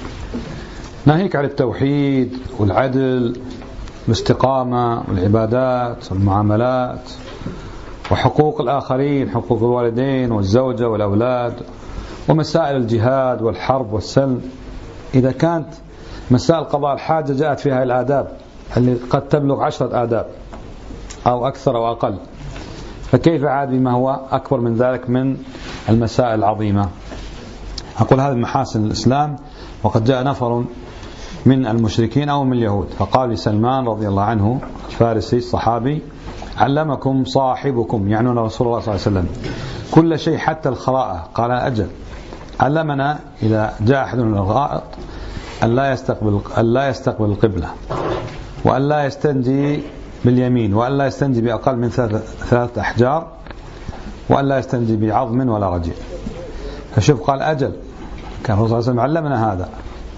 ناهيك عن التوحيد والعدل والاستقامة والعبادات والمعاملات وحقوق الآخرين، حقوق الوالدين والزوجة والأولاد، ومسائل الجهاد والحرب والسلم. إذا كانت مسائل قضاء الحاجة جاءت فيها الآداب اللي قد تبلغ عشرة آداب أو أكثر أو أقل، فكيف عاد بما هو أكبر من ذلك من المسائل العظيمة؟ أقول هذا من محاسن الإسلام. وقد جاء نفر من المشركين أو من اليهود فقال لسلمان رضي الله عنه الفارسي الصحابي علمكم صاحبكم، يعنون رسول الله صلى الله عليه وسلم، كل شيء حتى الخراءة. قال أجل، علمنا إذا جاء أحدنا الغائط أن لا يستقبل أن لا يستقبل القبلة، وأن لا يستنجي باليمين، وأن لا يستنجي بأقل من ثلاثة أحجار، وأن لا يستنجي بعظم ولا رجيع. فشوف قال أجل، كان الرسول صلى الله عليه وسلم علمنا هذا.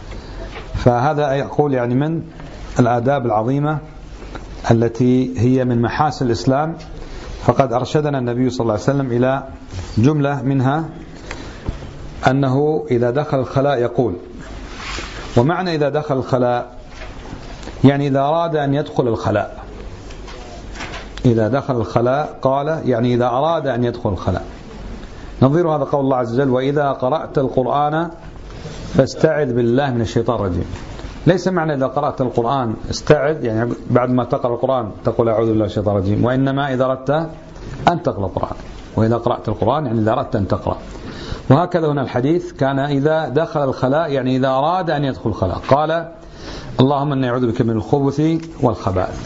فهذا يقول يعني من الآداب العظيمة التي هي من محاسن الإسلام. فقد أرشدنا النبي صلى الله عليه وسلم إلى جملة منها أنه إذا دخل الخلاء يقول. ومعنى إذا دخل الخلاء يعني إذا أراد أن يدخل الخلاء، إذا دخل الخلاء قال يعني إذا أراد أن يدخل الخلاء. نظير هذا قول الله عز وجل وإذا قرأت القرآن فاستعذ بالله من الشيطان الرجيم. ليس معنى إذا قرأت القرآن استعذ يعني بعد ما تقرأ القرآن تقول أعوذ بالله من الشيطان الرجيم، وإنما إذا أردت أن تقرأ القرآن. وإذا قرأت القرآن يعني إذا أردت أن تقرأ. وهكذا هنا الحديث كان إذا دخل الخلاء يعني إذا أراد أن يدخل الخلاء قال اللهم إني أعوذ بك من الخبث والخبائث.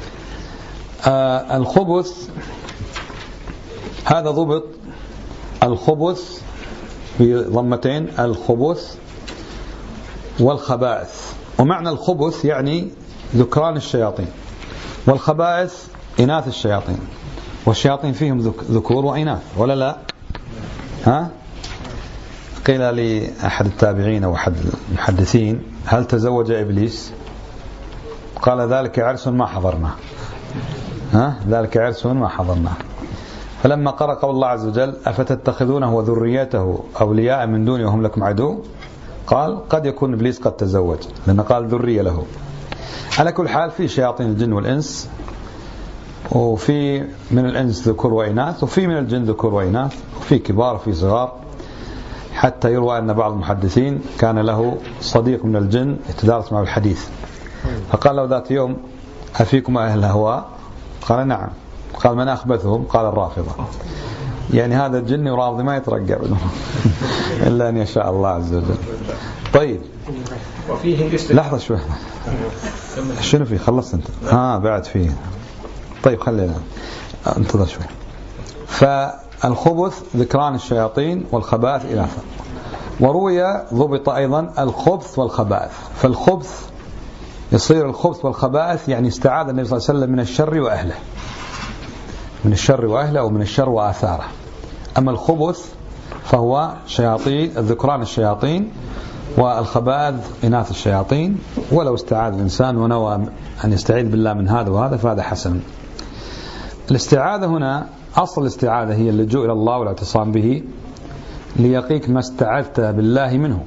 آه الخبث هذا ضبط، الخبث بضمتين، الخبث والخبائث. ومعنى الخبث يعني ذكران الشياطين، والخبائث إناث الشياطين، والشياطين فيهم ذكور وإناث ولا لا؟ ها؟ قيل لي أحد التابعين أو أحد المحدثين هل تزوج إبليس؟ قال ذلك عرس ما حضرناه. ها؟ ذلك عرس ما حضرناه. فلما قرأ قول الله عز وجل أفتتخذونه وذريته أولياء من دوني وهم لكم عدو، قال قد يكون إبليس قد تزوج، لأن قال ذرية له. على كل حال في شياطين الجن والإنس، وفي من الإنس ذكور وإناث، وفي من الجن ذكور وإناث، وفي كبار وفي صغار، حتى يروى أن بعض المحدثين كان له صديق من الجن يتدارس معه الحديث، فقال له ذات يوم أفيكم أهل الهواء؟ قال نعم. قال من أخبثهم؟ قال الرافضة. يعني هذا الجن يراضي ما يترقع إلا أن يشاء الله عز وجل. طيب لحظة شوي، شنو فيه؟ خلصت أنت؟ ها بعد فيه. طيب خلينا انتظر شوي. فالخبث ذكران الشياطين والخبائث إناثا. وروي ضبط أيضا الخبث والخبائث. فالخبث يصير الخبث والخبائث يعني استعاذ النبي صلى الله عليه وسلم من الشر وأهله، من الشر وأهله ومن الشر وآثاره. أما الخبث فهو شياطين الذكران الشياطين، والخبائث إناث الشياطين. ولو استعاذ الإنسان ونوى أن يستعيذ بالله من هذا وهذا فهذا حسن. الاستعاذة هنا أصل الاستعاذة هي اللجوء إلى الله والاعتصام به ليقيك ما استعذت بالله منه.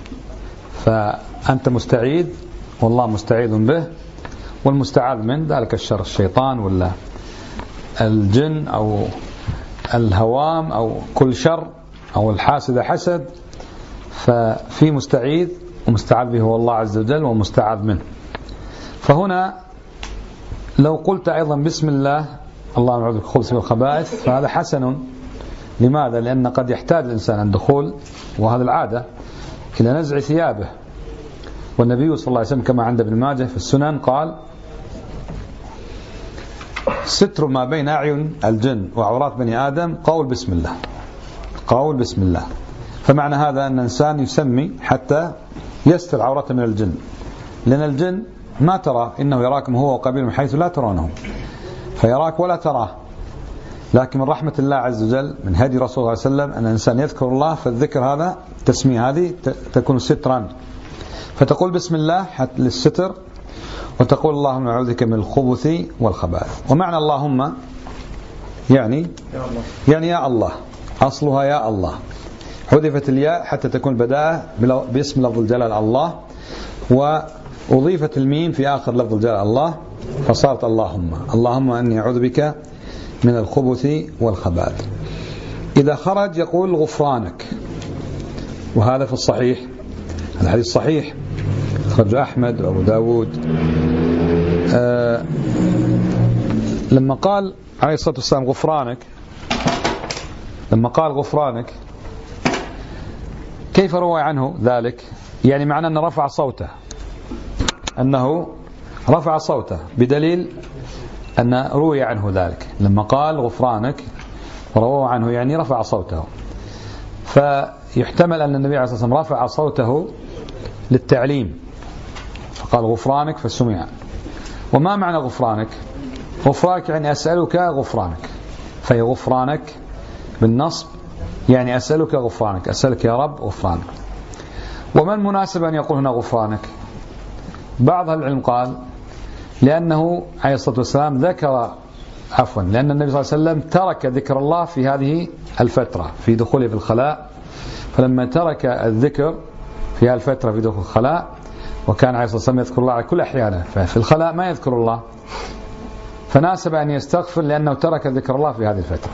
فأنت مستعيذ والله مستعيذ به، والمستعاذ من ذلك الشر الشيطان ولا الجن أو الهوام أو كل شر أو الحاسد حسد. ففي مستعيذ ومستعاذ به هو الله عز وجل ومستعاذ منه. فهنا لو قلت أيضا بسم الله اللهم أعوذ بك من الخبث والخبائث فهذا حسن. لماذا؟ لأن قد يحتاج الإنسان عند دخول، وهذا العادة، إلى نزع ثيابه. والنبي صلى الله عليه وسلم كما عند ابن ماجه في السنن قال: ستر ما بين أعين الجن وعورات بني آدم قول بسم الله، قول بسم الله. فمعنى هذا أن الإنسان يسمي حتى يستر عورته من الجن، لأن الجن ما ترى، إنه يراكم هو وقبيل من حيث لا ترونه، فيراك ولا تراه. لكن من رحمة الله عز وجل من هدي رسول الله صلى الله عليه وسلم أن الإنسان يذكر الله، فالذكر هذا تسمية هذه تكون سترا. فتقول بسم الله حتى للستر، وتقول اللهم أعوذ بك من الخبث والخبائث. ومعنى اللهم يعني يعني يا الله، أصلها يا الله، حذفت الياء حتى تكون بداءة باسم لفظ الجلال الله، وأضيفت الميم في آخر لفظ الجلال الله، فصارت اللهم. اللهم أني أعوذ بك من الخبث والخبائث. إذا خرج يقول غفرانك، وهذا في الصحيح، الحديث صحيح، خرج أحمد وأبو داود. آه لما قال عليه الصلاة والسلام غفرانك، لما قال غفرانك كيف روى عنه ذلك؟ يعني معنى أنه رفع صوته، أنه رفع صوته، بدليل أن روي عنه ذلك. لما قال غفرانك روى عنه يعني رفع صوته. فيحتمل أن النبي عليه الصلاة والسلام رفع صوته للتعليم، فقال غفرانك فسمع. وما معنى غفرانك؟ غفرانك يعني أسألك غفرانك، فهي غفرانك بالنصب يعني أسألك غفرانك، أسألك يا رب غفرانك. وما المناسب أن يقول هنا غفرانك؟ بعض العلم قال لأنه عليه الصلاة والسلام ذكر عفوا لأن النبي صلى الله عليه وسلم ترك ذكر الله في هذه الفترة في دخوله في الخلاء. فلما ترك الذكر في هذه الفترة في دخول الخلاء، وكان عليه الصلاة والسلام يذكر الله على كل أحيانه، ففي الخلاء ما يذكر الله، فناسب أن يستغفر لأنه ترك ذكر الله في هذه الفترة.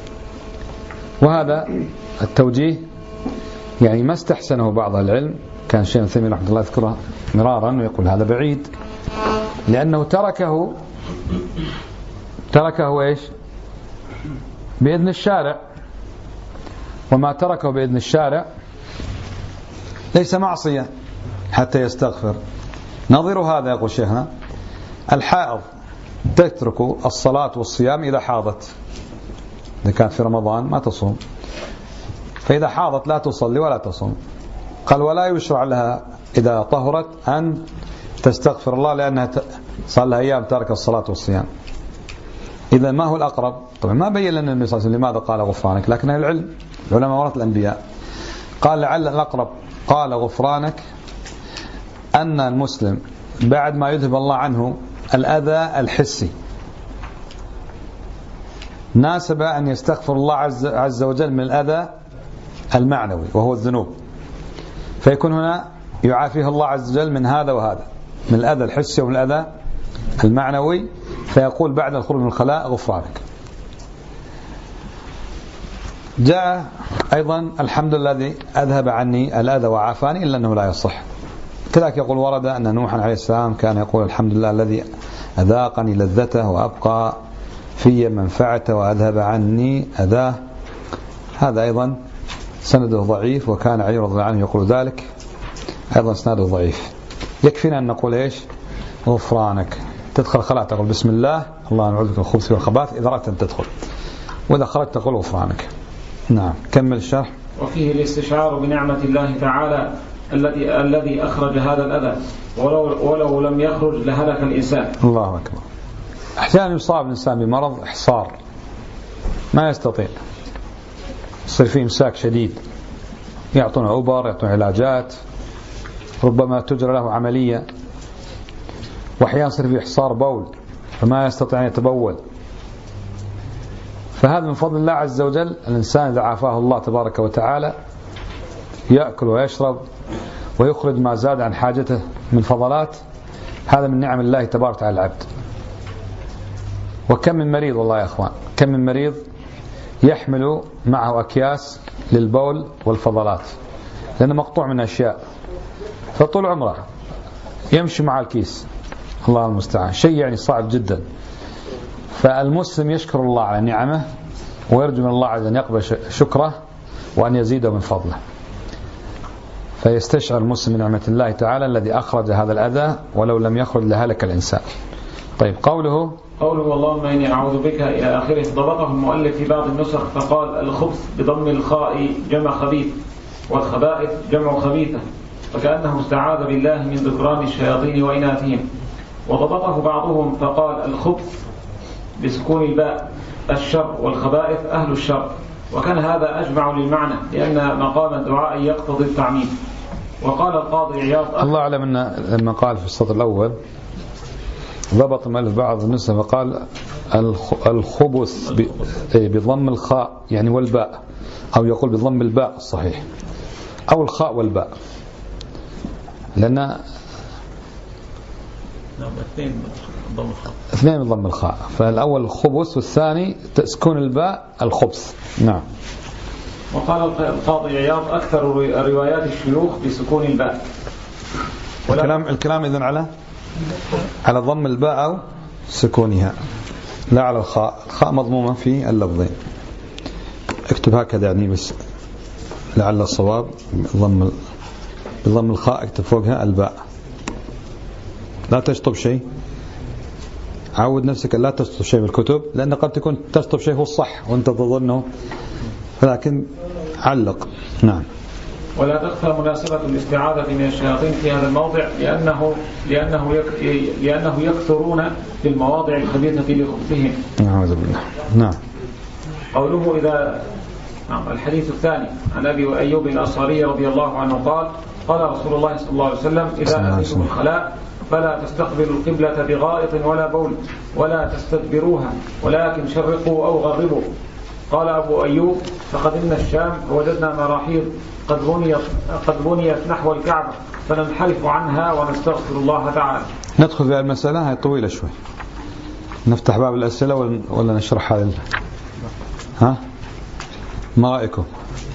وهذا التوجيه يعني ما استحسنه بعض العلم، كان شيخ ثيمين رحمه الله يذكره مرارا ويقول هذا بعيد، لأنه تركه تركه إيش؟ بإذن الشارع، وما تركه بإذن الشارع ليس معصية حتى يستغفر. نظير هذا يقول شيخنا الحائض تترك الصلاة والصيام إذا حاضت، إذا كانت في رمضان ما تصوم، فإذا حاضت لا تصلي ولا تصوم. قال ولا يشرع لها إذا طهرت أن تستغفر الله لأنها صار لها أيام ترك الصلاة والصيام. إذا ما هو الأقرب؟ طبعا ما بين لنا النبي صلى الله عليه وسلم لماذا قال غفرانك، لكن العلم العلماء ورثة الأنبياء. قال لعل الأقرب قال غفرانك أن المسلم بعد ما يذهب الله عنه الأذى الحسي ناسب أن يستغفر الله عز, عز وجل من الأذى المعنوي وهو الذنوب، فيكون هنا يعافيه الله عز وجل من هذا وهذا، من الأذى الحسي ومن الأذى المعنوي، فيقول بعد الخروج من الخلاء غفرانك. جاء أيضا الحمد لله الذي أذهب عني الأذى وعافاني، إلا أنه لا يصح. كذلك يقول ورد أن نوحا عليه السلام كان يقول الحمد لله الذي أذاقني لذته وأبقى في منفعته وأذهب عني أذاه. هذا أيضا سنده ضعيف، وكان علي رضي الله عنه يقول ذلك أيضا سنده ضعيف. يكفينا أن نقول إيش؟ غفرانك. تدخل خلاء تقول بسم الله اللهم أعوذ بك من الخبث والخبائث إذا أردت أن تدخل، وإذا خرجت تقول غفرانك. نعم كمل الشرح. وفيه الاستشعار بنعمة الله تعالى الذي الذي أخرج هذا الأذى، ولو, ولو لم يخرج لهلك الإنسان. الله أكبر. أحيانا يصاب الإنسان بمرض إحصار ما يستطيع، يصير فيه إمساك شديد، يعطون عبر، يعطون علاجات، ربما تجرى له عملية، وأحيانا يصير فيه إحصار بول فما يستطيع أن يتبول. فهذا من فضل الله عز وجل. الإنسان إذا عافاه الله تبارك وتعالى يأكل ويشرب ويخرج ما زاد عن حاجته من فضلات، هذا من نعم الله تبارك على العبد. وكم من مريض والله يا أخوان، كم من مريض يحمل معه أكياس للبول والفضلات لأنه مقطوع من أشياء، فطول عمره يمشي مع الكيس، الله المستعان، شيء يعني صعب جدا. فالمسلم يشكر الله على نعمه ويرجو من الله عز وجل أن يقبل شكره وأن يزيده من فضله، فيستشعر المسلم نعمة الله تعالى الذي أخرج هذا الأذى، ولو لم يخرج لهلك الإنسان. طيب قوله قوله اللهم إني أعوذ بك إلى آخره، ضبطه المؤلف في بعض النسخ فقال الخبث بضم الخاء جمع خبيث، والخبائث جمع خبيثة، فكأنه استعاذ بالله من ذكران الشياطين وإناثهم. وضبطه بعضهم فقال الخبث بسكون الباء الشر، والخبائث أهل الشر، وكان هذا أجمع للمعنى لأن مقام الدعاء يقتضي التعميم. وقال القاضي عياض الله أعلم أن لما قال في السطر الأول ضبط المؤلف بعض النسخ فقال الخبث بضم الخاء يعني والباء، أو يقول بضم الباء الصحيح، أو الخاء والباء، لأن اثنين بضم الخاء، فالأول الخبث والثاني تسكن الباء الخبث. نعم. وقال القاضي عياض أكثر روايات الشيوخ بسكون الباء. الكلام الكلام إذن على على ضم الباء أو سكونها، لا على الخاء. الخاء مضمومة في اللفظين. اكتب هكذا يعني بس لعل الصواب، ضم بضم الخاء اكتب فوقها الباء، لا تشطب شيء. عود نفسك لا تشطب شيء بالكتب، لأن قد تكون تشطب شيء هو الصح وانت تظنه، لكن علق. نعم. ولا تخفى مناسبة الاستعاذة من الشياطين في هذا الموضع لأنه لأنه لأنه يكثرون في المواضع الخبيثة لخبثهم. أعوذ بالله. نعم. قوله إذا نعم. الحديث الثاني عن أبي أيوب الأنصاري رضي الله عنه قال قال رسول الله صلى الله عليه وسلم إذا أتيتم الخلاء فلا تستقبلوا القبلة بغائط ولا بول ولا تستدبروها ولكن شرقوا أو غربوا. قال أبو أيوب فقدمنا الشام فوجدنا مراحيض قد بنيت قد بنيت نحو الكعبة فننحرف عنها ونستغفر الله تعالى. ندخل في المسألة هي طويلة شوي، نفتح باب الأسئلة ولا نشرح هذا؟ ها ما رأيكم؟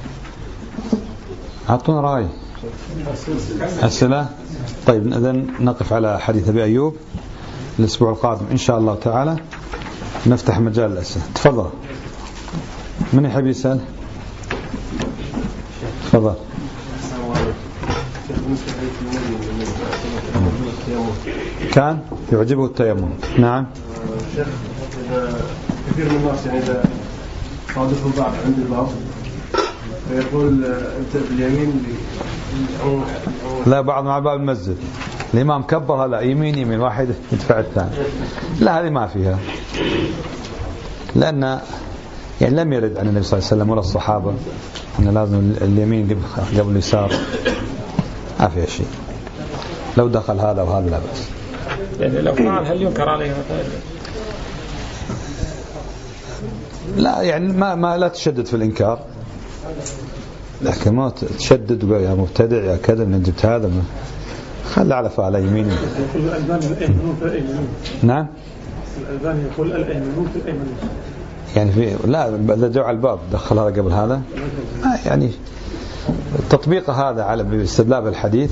أعطونا رأي. أسئلة. طيب إذن نقف على حديث أبي أيوب الأسبوع القادم إن شاء الله تعالى، نفتح مجال الأسئلة. تفضل. من يحب يسأل؟ تفضل. كان يعجبه التيمم. نعم. كثير من الناس يعني إذا صادفوا بعض عند الباب فيقول أنت باليمين لا، بعض مع باب المسجد الإمام كبر هذا يمين يمين واحد يدفع الثاني، لا هذه ما فيها، لأن يعني لم يرد عن النبي صلى الله عليه وسلم ولا الصحابة أن لازم اليمين قبل قبل اليسار، ما فيها شيء. لو دخل هذا وهذا لا بأس. يعني لو فعل هل ينكر عليه مثلا؟ لا يعني ما ما لا تشدد في الإنكار، لكن ما تشدد يا مبتدع يا كذا من جبت هذا، خلي على فعل يمين. نعم. الألباني يقول الأيمن في الأيمن. يعني في لا إذا جاء على الباب دخل هذا قبل هذا، يعني التطبيق هذا على باستدلال الحديث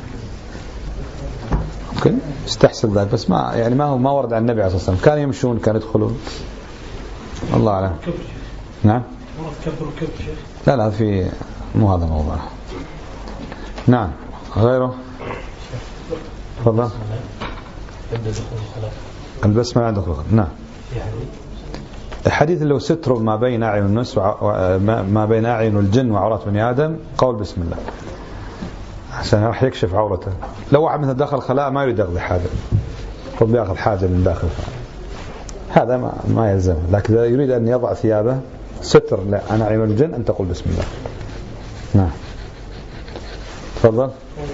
ممكن استحسن ذلك، بس ما يعني ما هو ما ورد عن النبي عليه الصلاة والسلام. كان يمشون كان يدخلون، الله أعلم. نعم. لا لا في مو هذا الموضوع. نعم. غيره. تفضل. البسمة عند الخلق. نعم. الحديث اللي هو ستر ما بين أعين الناس وما بين أعين الجن وعورات بني آدم قول بسم الله عشان راح يكشف عورته. لو واحد مثلا دخل خلاء ما يريد ياخذ حاجة طب ياخذ حاجة من داخل هذا ما, ما يلزم، لكن إذا يريد أن يضع ثيابه ستر عن أعين الجن أن تقول بسم الله. نعم تفضل.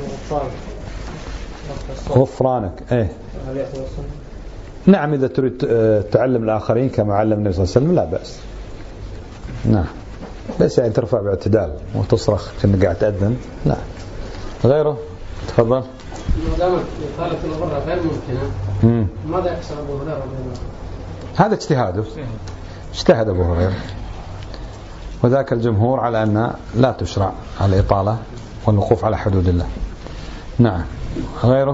غفرانك ايه نعم إذا تريد تعلم الآخرين كما علم النبي صلى الله عليه وسلم لا بأس. نعم بس يعني ترفع باعتدال وتصرخ كأنك قاعد تأذن لا. غيره تفضل. ما دامت قالت الغرة غير ممكنة ماذا يحصل أبو هريرة؟ هذا اجتهاده اجتهد أبو هريرة وذاك الجمهور على أن لا تشرع على الإطالة والوقوف على حدود الله. نعم غيره.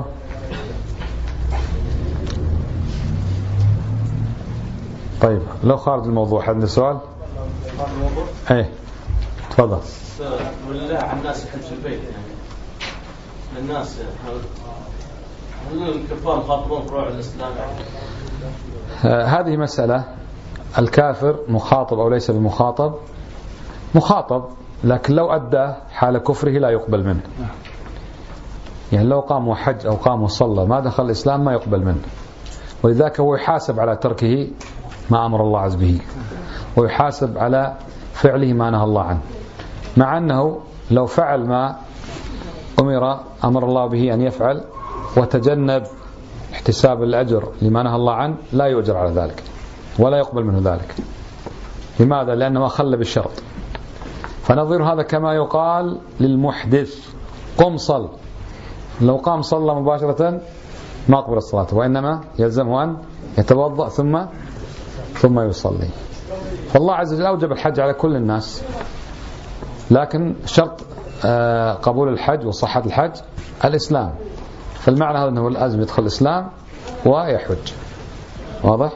طيب لو خارج الموضوع حد سؤال؟ ايه تفضل. ولله على الناس يحج البيت يعني الناس هل الكفار مخاطبون فروع الإسلام؟ آه هذه مسألة. الكافر مخاطب أو ليس بمخاطب؟ مخاطب، لكن لو أدى حال كفره لا يقبل منه. يعني لو قام وحج أو قام وصلى ما دخل الإسلام ما يقبل منه، ولذلك هو يحاسب على تركه ما أمر الله عز به ويحاسب على فعله ما نهى الله عنه، مع أنه لو فعل ما أمر أمر الله به أن يفعل وتجنب احتساب الأجر لما نهى الله عنه لا يؤجر على ذلك ولا يقبل منه ذلك. لماذا؟ لأنه خل بالشرط. فنظير هذا كما يقال للمحدث قم صل، لو قام صلى مباشرة ما قبل الصلاة، وإنما يلزمه أن يتوضأ ثم ثم يصلي. فالله عز وجل أوجب الحج على كل الناس، لكن شرط قبول الحج وصحة الحج الإسلام. فالمعنى هذا أنه لازم يدخل الإسلام ويحج. واضح؟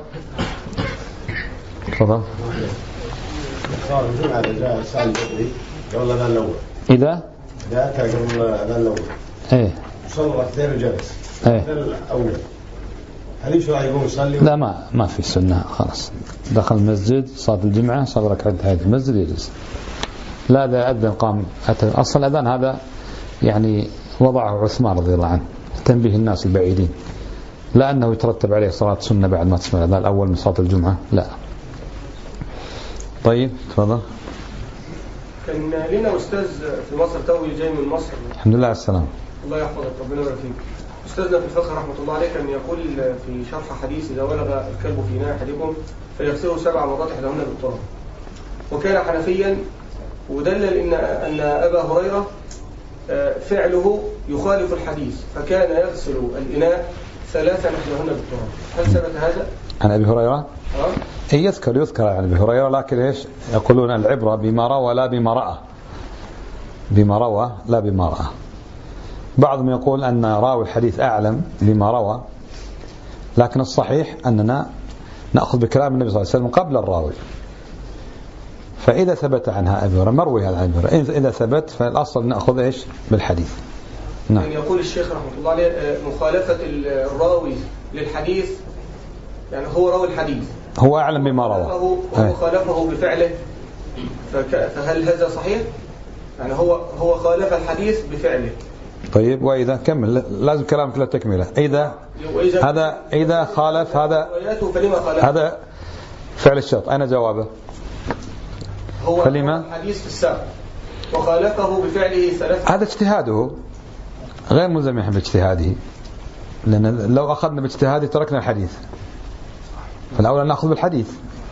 تفضل. صار الجمعة إذا جاء الساعة البدري قبل الأذان الأول. إذا؟ إذا أتى قبل الأذان الأول. إيه. صلى ركعتين وجلس. إيه. الأول. هل يشرع يقوم يصلي؟ لا ما ما في سنة خلاص. دخل المسجد صلاة الجمعة صلى ركعتين في المسجد يجلس. لا إذا أذن قام أتى. أصل الأذان هذا يعني وضعه عثمان رضي الله عنه تنبيه الناس البعيدين، لا أنه يترتب عليه صلاة سنة بعد ما تسمع الأذان الأول من صلاة الجمعة لا. طيب تفضل. كان لنا أستاذ في مصر توي جاي من مصر. الحمد لله على السلام. الله يحفظك ربنا يبارك فيك. أستاذنا في الفقه رحمة الله عليه كان يقول في شرح حديث إذا ولغ الكلب في إناء أحدكم فيغسله سبع مرات إحداهن بالتراب، وكان حنفيا ودلل إن أن أبا هريرة فعله يخالف الحديث فكان يغسل الإناء ثلاثا إحداهن بالتراب. هل ثبت هذا؟ عن أبي هريرة؟ أه؟ يذكر يذكر عن أبي هريرة، لكن إيش يقولون العبرة بما روى لا بما رأى، بما روى لا بما رأى. بعضهم يقول أن راوي الحديث أعلم بما روى، لكن الصحيح أننا نأخذ بكلام النبي صلى الله عليه وسلم قبل الراوي. فإذا ثبت عنها أبي هريرة مروي هذا عن أبي هريرة، إذا ثبت فالأصل نأخذ إيش بالحديث. نعم. يعني يقول الشيخ رحمة الله عليه مخالفة الراوي للحديث، يعني هو راوي الحديث هو أعلم بما روى وخالفه بفعله، فهل هذا صحيح؟ يعني هو هو خالف الحديث بفعله. طيب وإذا كمل لازم كلامك لا تكمله. إذا هذا إذا خالف هذا هذا فعل الشرط، أنا جوابه هو فلما الحديث في السابق وخالفه بفعله ثلاثة. هذا اجتهاده غير ملزم يحب اجتهاده، لأن لو أخذنا باجتهاده تركنا الحديث، فالأولى نأخذ بالحديث.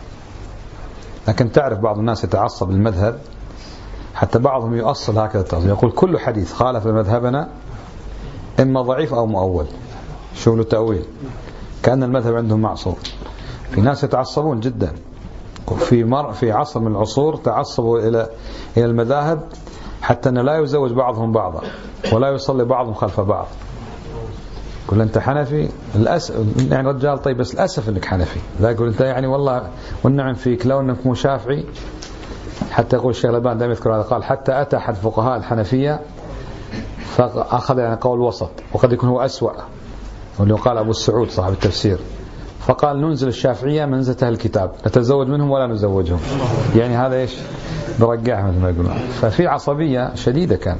لكن تعرف بعض الناس يتعصب المذهب، حتى بعضهم يؤصل هكذا التعصب يقول كل حديث خالف مذهبنا إما ضعيف أو مؤول، شو له تأويل، كأن المذهب عندهم معصوم. في ناس يتعصبون جدا، في مر في عصر من العصور تعصبوا إلى إلى المذاهب حتى أن لا يزوج بعضهم بعضا ولا يصلي بعضهم خلف بعض. يقول أنت حنفي الأسف يعني رجال، طيب بس الأسف أنك حنفي. لا يقول أنت يعني والله والنعم فيك لو أنك مو شافعي. حتى يقول الشيخ الألباني دائما يذكر هذا، قال حتى أتى أحد فقهاء الحنفية فأخذ يعني قول وسط، وقد يكون هو أسوأ، واللي قال أبو السعود صاحب التفسير فقال ننزل الشافعية منزلة أهل الكتاب، نتزوج منهم ولا نزوجهم. يعني هذا إيش برجعها مثل ما يقولون. ففي عصبية شديدة كان.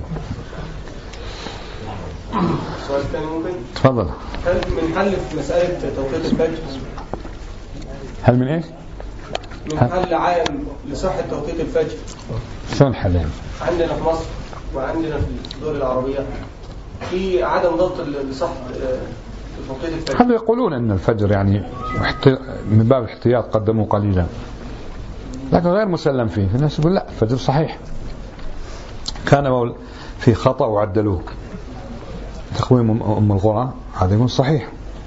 سؤال ثاني ممكن؟ تفضل. هل من حل في مسألة توقيت الفجر؟ هل من إيش؟ من حل عام لصحة توقيت الفجر؟ شلون حل؟ عندنا في مصر وعندنا في الدول العربية في عدم ضبط لصحة توقيت الفجر. هذا يقولون أن الفجر يعني من باب الاحتياط قدموا قليلا، لكن غير مسلم فيه. الناس يقول لا الفجر صحيح، كان في خطأ وعدلوه. تقويم أم القرى هذا يكون صحيح.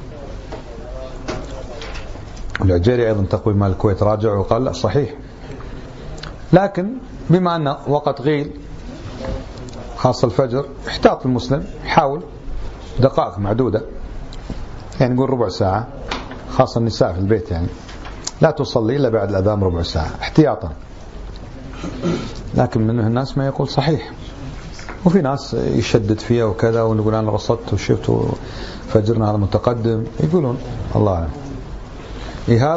العجيري أيضا تقويم مال الكويت راجع وقال لا صحيح. لكن بما أن وقت غيل خاص الفجر، احتاط المسلم يحاول دقائق معدودة، يعني نقول ربع ساعة، خاصة النساء في البيت يعني لا تصلي إلا بعد الأذان ربع ساعة احتياطا. لكن منه الناس ما يقول صحيح، وفي ناس يشدد فيها وكذا، ونقول أنا رصدت وشفت فجرنا هذا متقدم، يقولون الله أعلم. إيهاب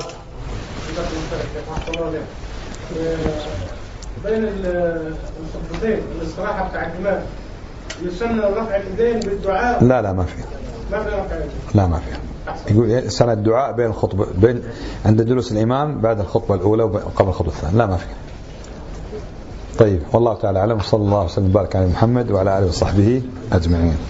بين الخطبتين الاستراحة بتاع الإمام يسمى رفع اليدين بالدعاء؟ لا لا ما في، ما في رفع اليدين. لا ما في. يقول سنة الدعاء بين الخطبة، بين عند جلوس الإمام بعد الخطبة الأولى وقبل الخطبة الثانية، لا ما في. طيب والله تعالى أعلم، وصلى الله وسلم وبارك على محمد وعلى آله وصحبه أجمعين.